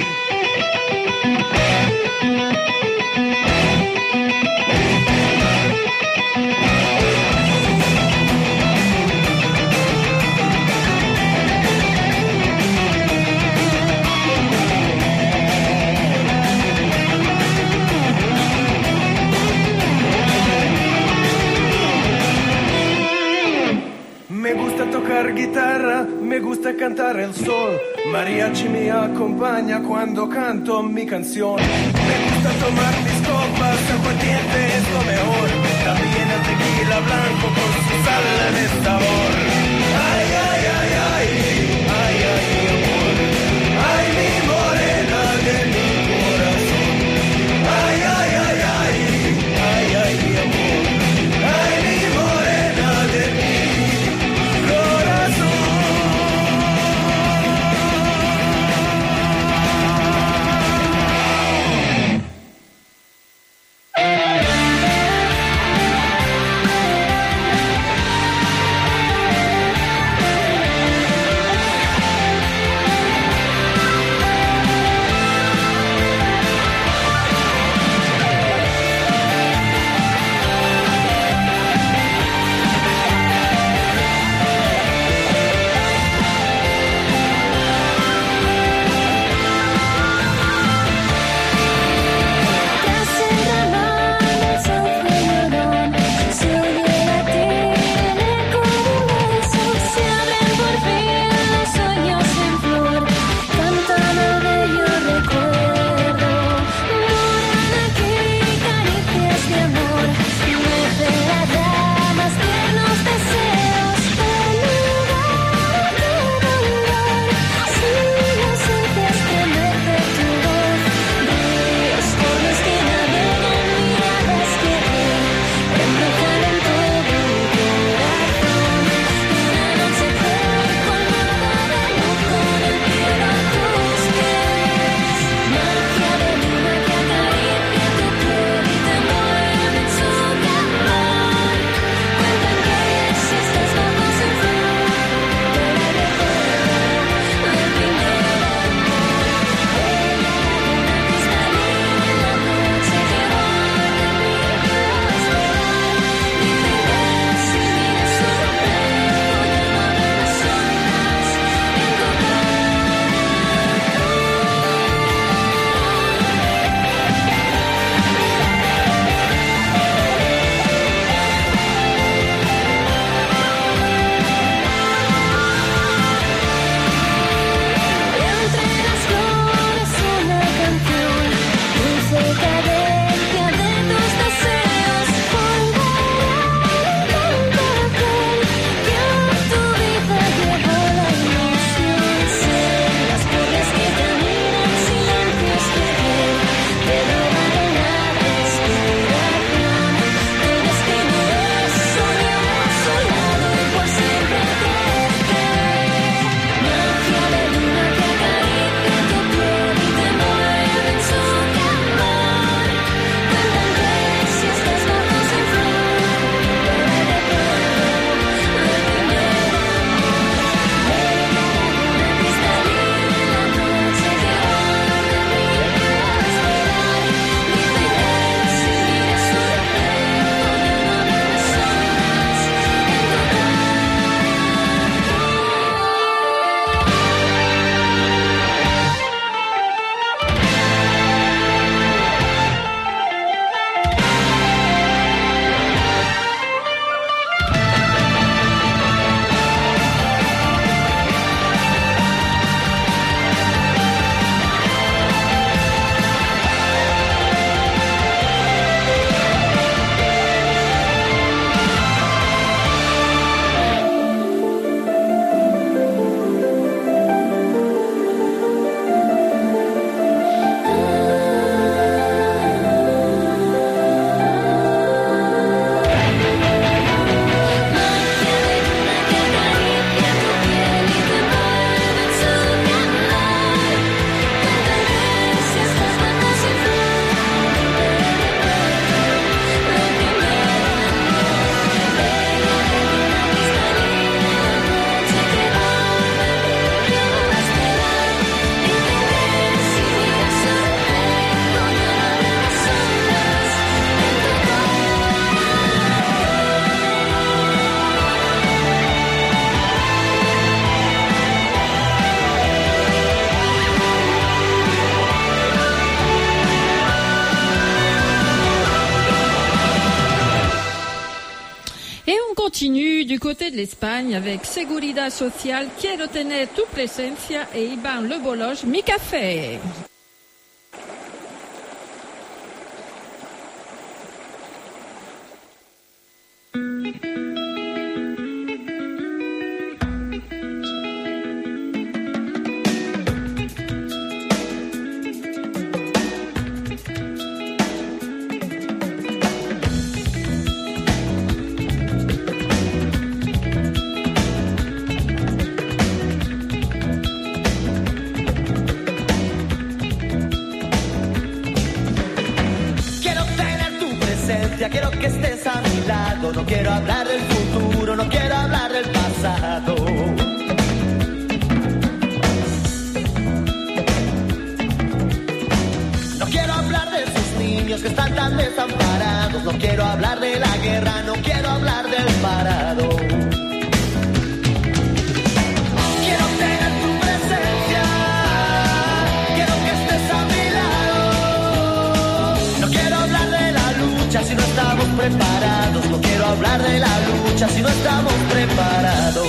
Me gusta tocar guitarra, me gusta cantar el sol. Mariachi me acompaña cuando canto mi canción. Me gusta tomar mis copas, aguardiente es lo mejor. También el tequila blanco con su sal de sabor. Ay, ay, ay, ay, ay, ay, mi amor. Ay, mi morena de mi corazón. Ay, ay, ay, ay, ay, ay, mi amor. Ay, mi morena de mi corazón. Et on continue du côté de l'Espagne avec Seguridad Social, Quiero tener tu presencia et Iván Le Boloche, Mi Café. Quiero que estés a mi lado, no quiero hablar del futuro, no quiero hablar del pasado. No quiero hablar de esos niños que están tan desamparados, no quiero hablar de la guerra, no quiero hablar del parado. Quiero tener tu presencia, quiero que estés a mi lado, no quiero hablar de la lucha si no estamos preparados, no quiero hablar de la lucha si no estamos preparados.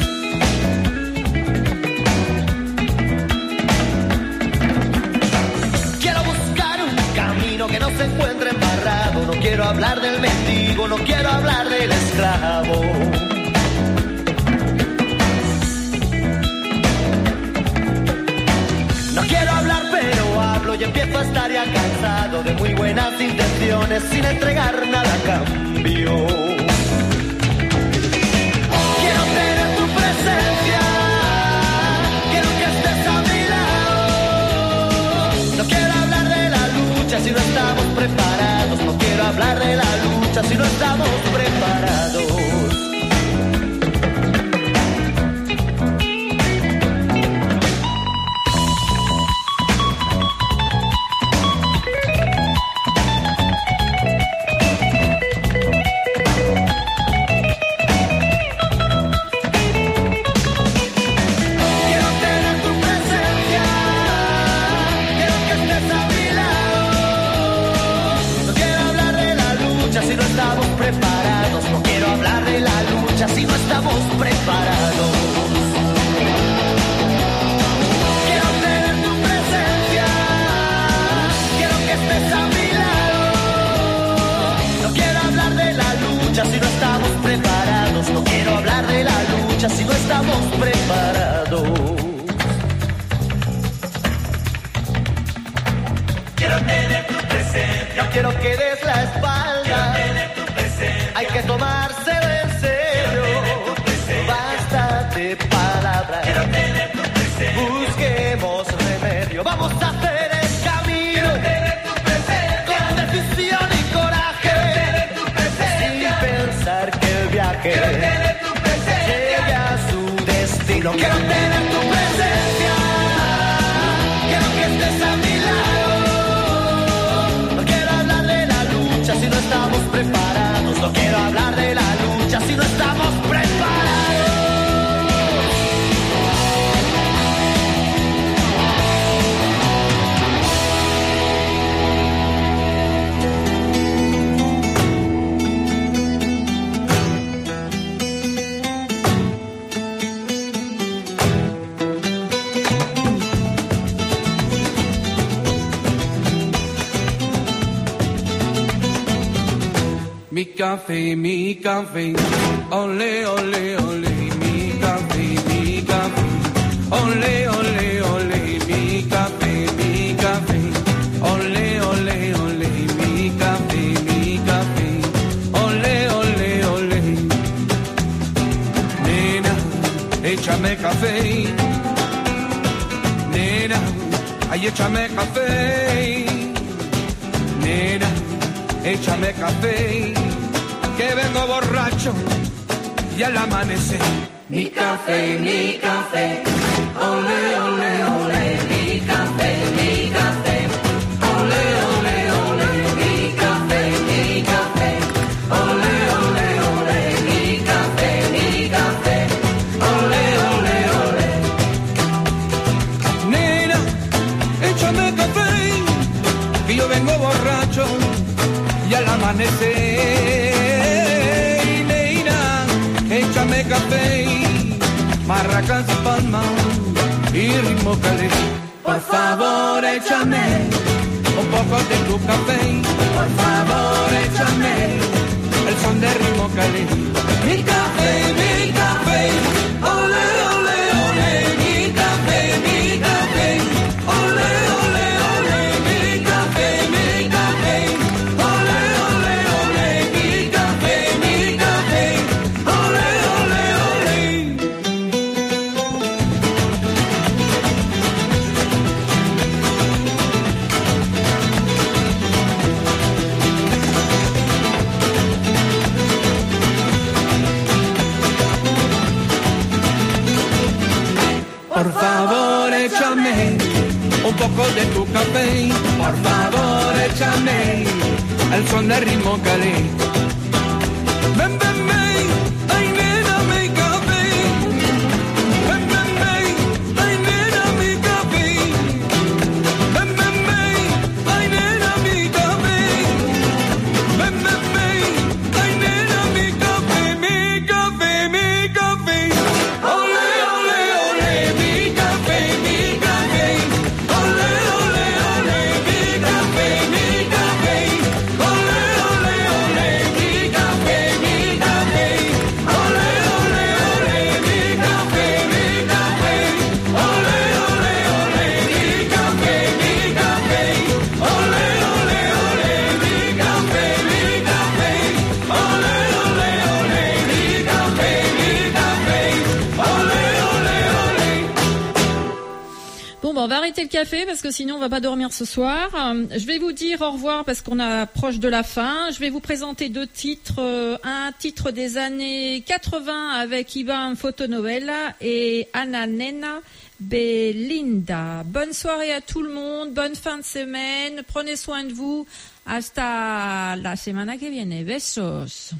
Quiero buscar un camino que no se encuentre embarrado, no quiero hablar del mendigo, no quiero hablar del esclavo. No quiero hablar pero hablo y empiezo a estar ya cansado de muy buenas intenciones sin entregar nada a cambio. Quiero tener tu presencia, quiero que estés a mi lado. No quiero hablar de la lucha si no estamos preparados, no quiero hablar de la lucha si no estamos preparados. Si no estamos preparados, quiero tener tu presencia, quiero que estés a mi lado. No quiero hablar de la lucha si no estamos preparados, no quiero hablar de la lucha si no estamos preparados. Quiero tener tu presencia, no quiero que des la espalda. Quiero tener tu presencia, hay que tomarse en serio. Basta de palabras, quiero tener tu presencia. Busquemos remedio, vamos a hacer el camino. Quiero tener tu presencia, con decisión y coraje. Quiero tener tu presencia, sin pensar que el viaje quiero tener tu presencia. Llegue a su destino. Quiero tener tu presencia, quiero que estés a mi lado. No quiero hablar de la lucha si no estamos preparados, no quiero hablar de la lucha si no estamos preparados. Mi café, mi café, ole, ole, ole, mi café, mi café, ole, ole, ole, mi café, mi café, ole, ole, ole, mi café, mi café, ole, ole, ole. Nena, échame café, nena, ay, échame café, nena, échame café, que vengo borracho y al amanecer. Mi café, mi café, ole, ole, ole, mi café, mi café, ole, ole, ole, mi café, mi café, ole, ole, ole, mi café, mi café, ole, ole, ole. Nena, échame café, que yo vengo borracho y al amanecer, de café, marracas y palmas y ritmo caliente. Por favor, échame un poco de tu café. Por favor, échame el son de ritmo caliente. Mi café, mi café, ole, ole, ole, mi café, mi café, ole, ole, ole, mi café, mi café, ole, ole, ole, mi café, mi café, ole, ole, ole. Por favor, échame un poco de tu café. Por favor, échame el son de ritmo caliente. Ven, ven, ven, ay nena, mi café. Ven, ven, ven, ay nena, mi café. Ven, ven, ven, ay nena, mi café. Ven, ven, ven, ay nena, mi café, mi café, mi café. Ole, ole, ole, mi café, mi café. Ole, ole, ole, mi café, mi café. Ole, ole, ole, mi café, mi café. Ole, ole, ole, mi café, mi café. Ole, ole, ole, mi café, mi café. Ole, ole, ole, mi café, mi café. Ole, ole, ole, mi café, mi café. Ole, ole, ole. Bon, bah, on va arrêter le café parce que sinon on va pas dormir ce soir. Euh, je vais vous dire au revoir parce qu'on approche de la fin. Je vais vous présenter deux titres. Euh, un titre des années quatre-vingts avec Ivan Fotonovela et Ana Nena Belinda. Bonne soirée à tout le monde, bonne fin de semaine. Prenez soin de vous. Hasta la semana que viene. Besos.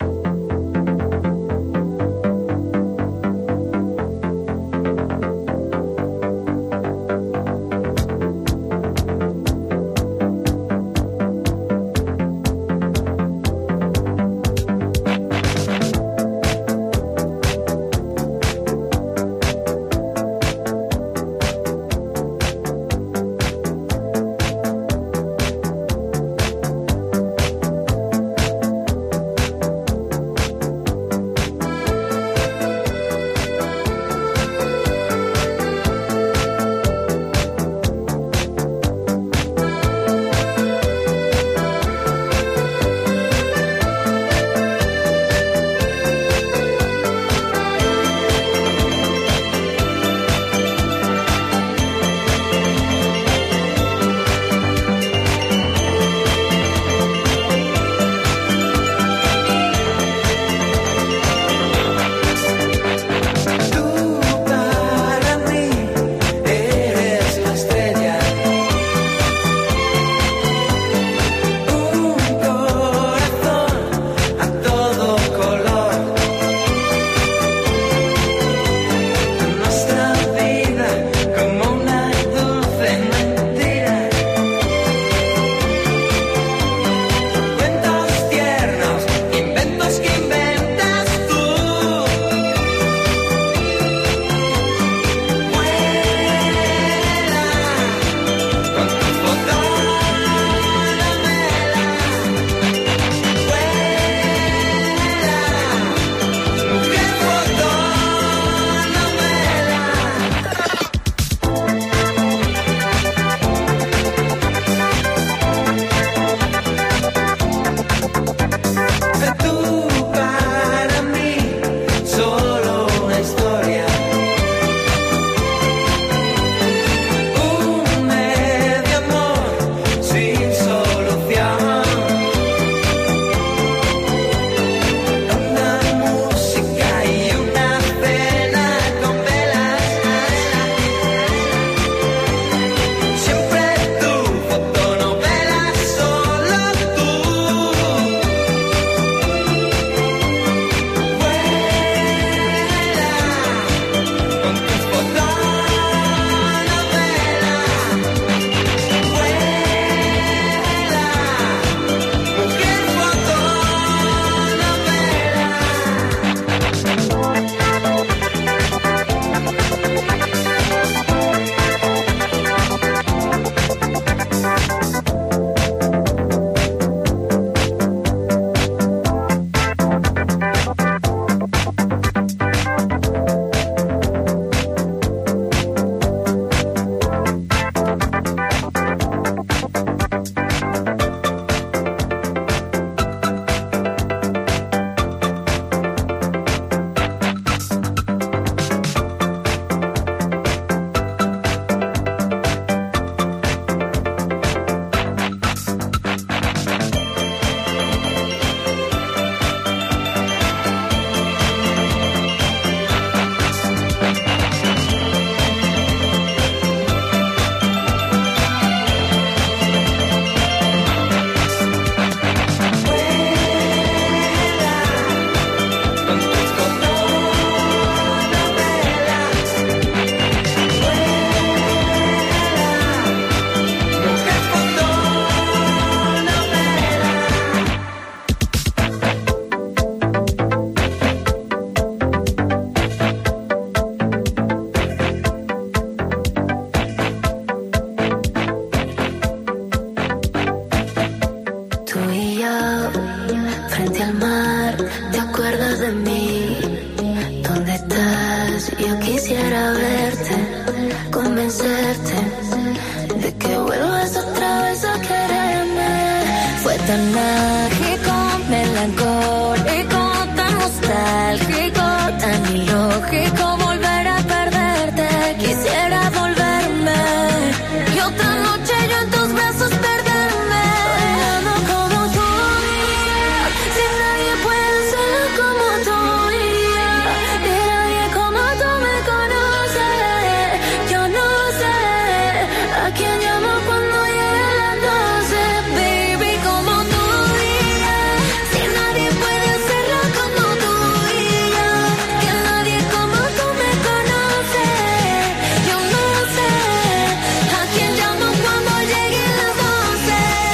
de mí. ¿Dónde estás? Yo quisiera verte, convencerte de que vuelvas otra vez a quererme. Fue tan mágico, melancólico, tan nostálgico, tan ilógico volver a perderte. Quisiera volverme y otra noche yo en tus brazos perderme. Bailando como tú y yo, si nadie puede ser como tú y yo, y nadie como tú me conoce. Yo no sé a quién llamo cuando llegue las doce, baby, como tú y yo. Si nadie puede serlo como tú y yo, que nadie como tú me conoce. Yo no sé a quién llamo cuando lleguen las doce.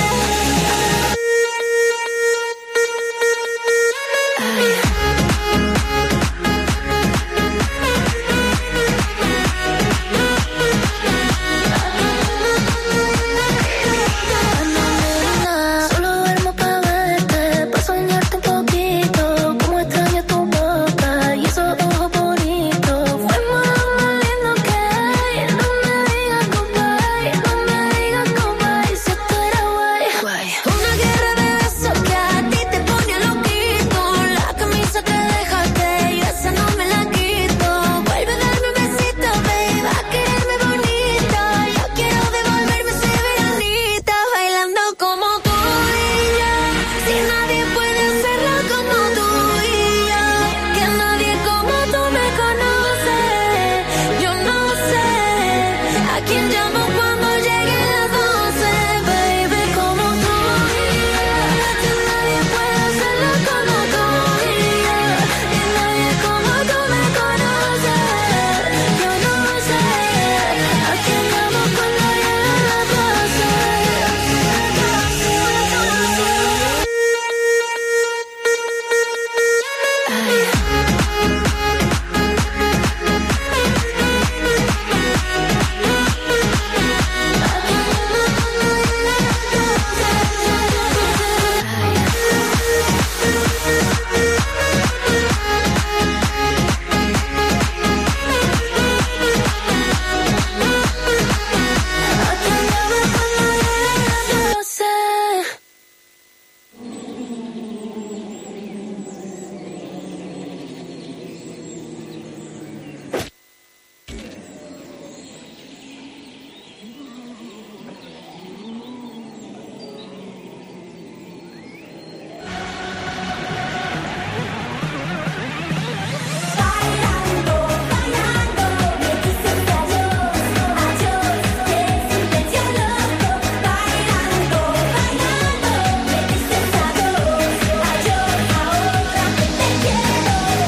Solo duermo pa' verte, pa' soñarte un poquito. Como extraño tu boca y esos ojos bonitos. Fuimos lo más lindo que hay. No me digas goodbye, no me digas goodbye. Si esto era guay, una guerra de besos que a ti te pone loquito. La camisa que dejaste, yo esa no me la quito. Vuelve a darme un besito, babe, a quererme bonita. Yo quiero devolverme ese veranito. Bailando como tú y yo, si nadie puede hacerlo como tú y yo, que nadie como tú me conoce. Yo no sé a quién llamo cuando lleguen las doce, baby, como tú y yo, que nadie puede hacerlo como tú y yo, y nadie como tú me conoce. Yo no sé a quién llamo cuando lleguen las doce. ¿A quién llamo cuando lleguen las doce? Bailando, bailando, me dices adiós, adiós, que silencio loco. Bailando, bailando, me dices adiós, adiós, ahora te quiero.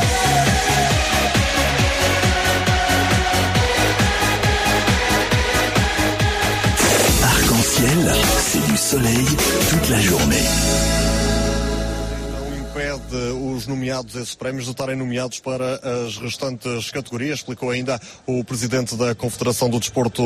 Arc-en-ciel, c'est du soleil toute la journée. Não impede os nomeados, esses prémios, de estarem nomeados para as restantes categorias, explicou ainda o presidente da Confederação do Desporto